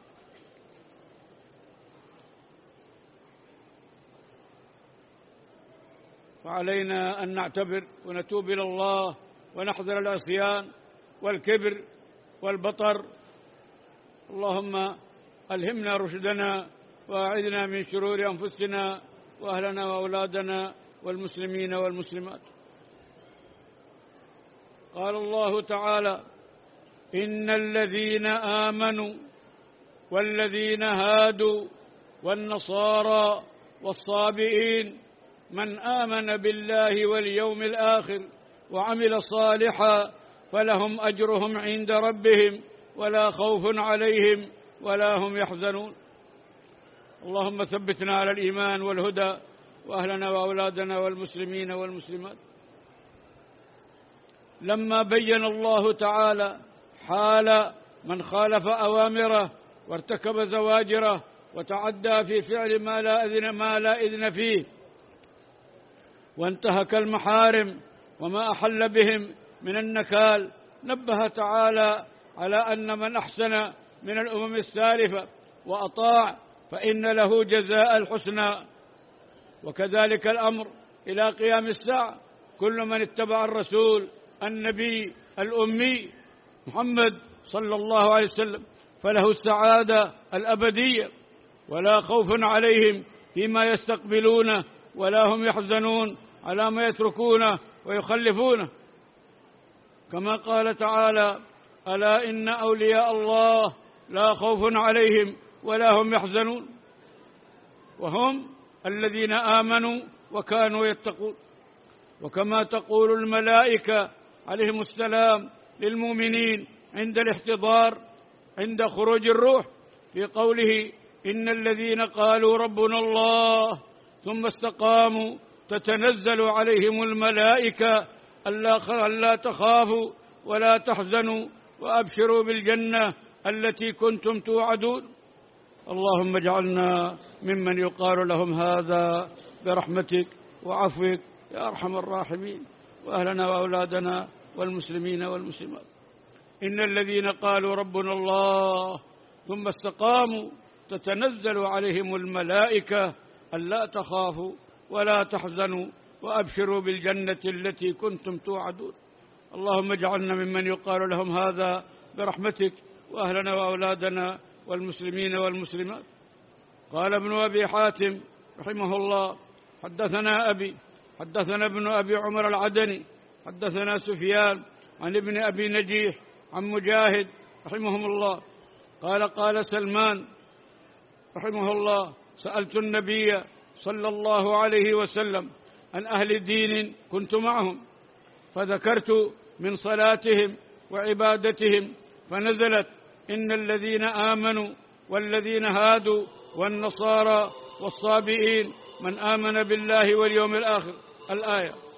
فعلينا أن نعتبر ونتوب إلى الله ونحذر العصيان والكبر والبطر. اللهم ألهمنا رشدنا وأعذنا من شرور أنفسنا وأهلنا وأولادنا والمسلمين والمسلمات. قال الله تعالى إن الذين آمنوا والذين هادوا والنصارى والصابئين من آمن بالله واليوم الآخر وعمل صالحا فلهم أجرهم عند ربهم ولا خوف عليهم ولا هم يحزنون. اللهم ثبتنا على الإيمان والهدى وأهلنا وأولادنا والمسلمين والمسلمات. لما بين الله تعالى حال من خالف أوامره وارتكب زواجره وتعدى في فعل ما لا إذن ما لا إذن فيه وانتهك المحارم وما أحل بهم من النكال، نبه تعالى على أن من أحسن من الأمم السالفة وأطاع فإن له جزاء الحسنى. وكذلك الأمر إلى قيام الساعة، كل من اتبع الرسول النبي الأمي محمد صلى الله عليه وسلم فله السعادة الأبدية، ولا خوف عليهم فيما يستقبلونه ولا هم يحزنون على ما يتركونه ويخلفونه. كما قال تعالى ألا إن أولياء الله لا خوف عليهم ولا هم يحزنون، وهم الذين آمنوا وكانوا يتقون. وكما تقول الملائكة عليهم السلام للمؤمنين عند الاحتضار عند خروج الروح في قوله إن الذين قالوا ربنا الله ثم استقاموا تتنزل عليهم الملائكة ألا تخافوا ولا تحزنوا وأبشروا بالجنة التي كنتم توعدون. اللهم اجعلنا ممن يقال لهم هذا برحمتك وعفوك يا أرحم الراحمين، وأهلنا وأولادنا والمسلمين والمسلمات. إن الذين قالوا ربنا الله ثم استقاموا تتنزل عليهم الملائكة ألا تخافوا ولا تحزنوا وأبشروا بالجنة التي كنتم توعدون. اللهم اجعلنا ممن يقال لهم هذا برحمتك، وأهلنا وأولادنا والمسلمين والمسلمات. قال ابن أبي حاتم رحمه الله: حدثنا أبي حدثنا ابن أبي عمر العدني حدثنا سفيان عن ابن أبي نجيح عن مجاهد رحمهم الله قال: قال سلمان رحمه الله: سألت النبي صلى الله عليه وسلم عن أهل دين كنت معهم، فذكرت من صلاتهم وعبادتهم، فنزلت: إن الذين آمنوا والذين هادوا والنصارى والصابئين من آمن بالله واليوم الآخر، الآية.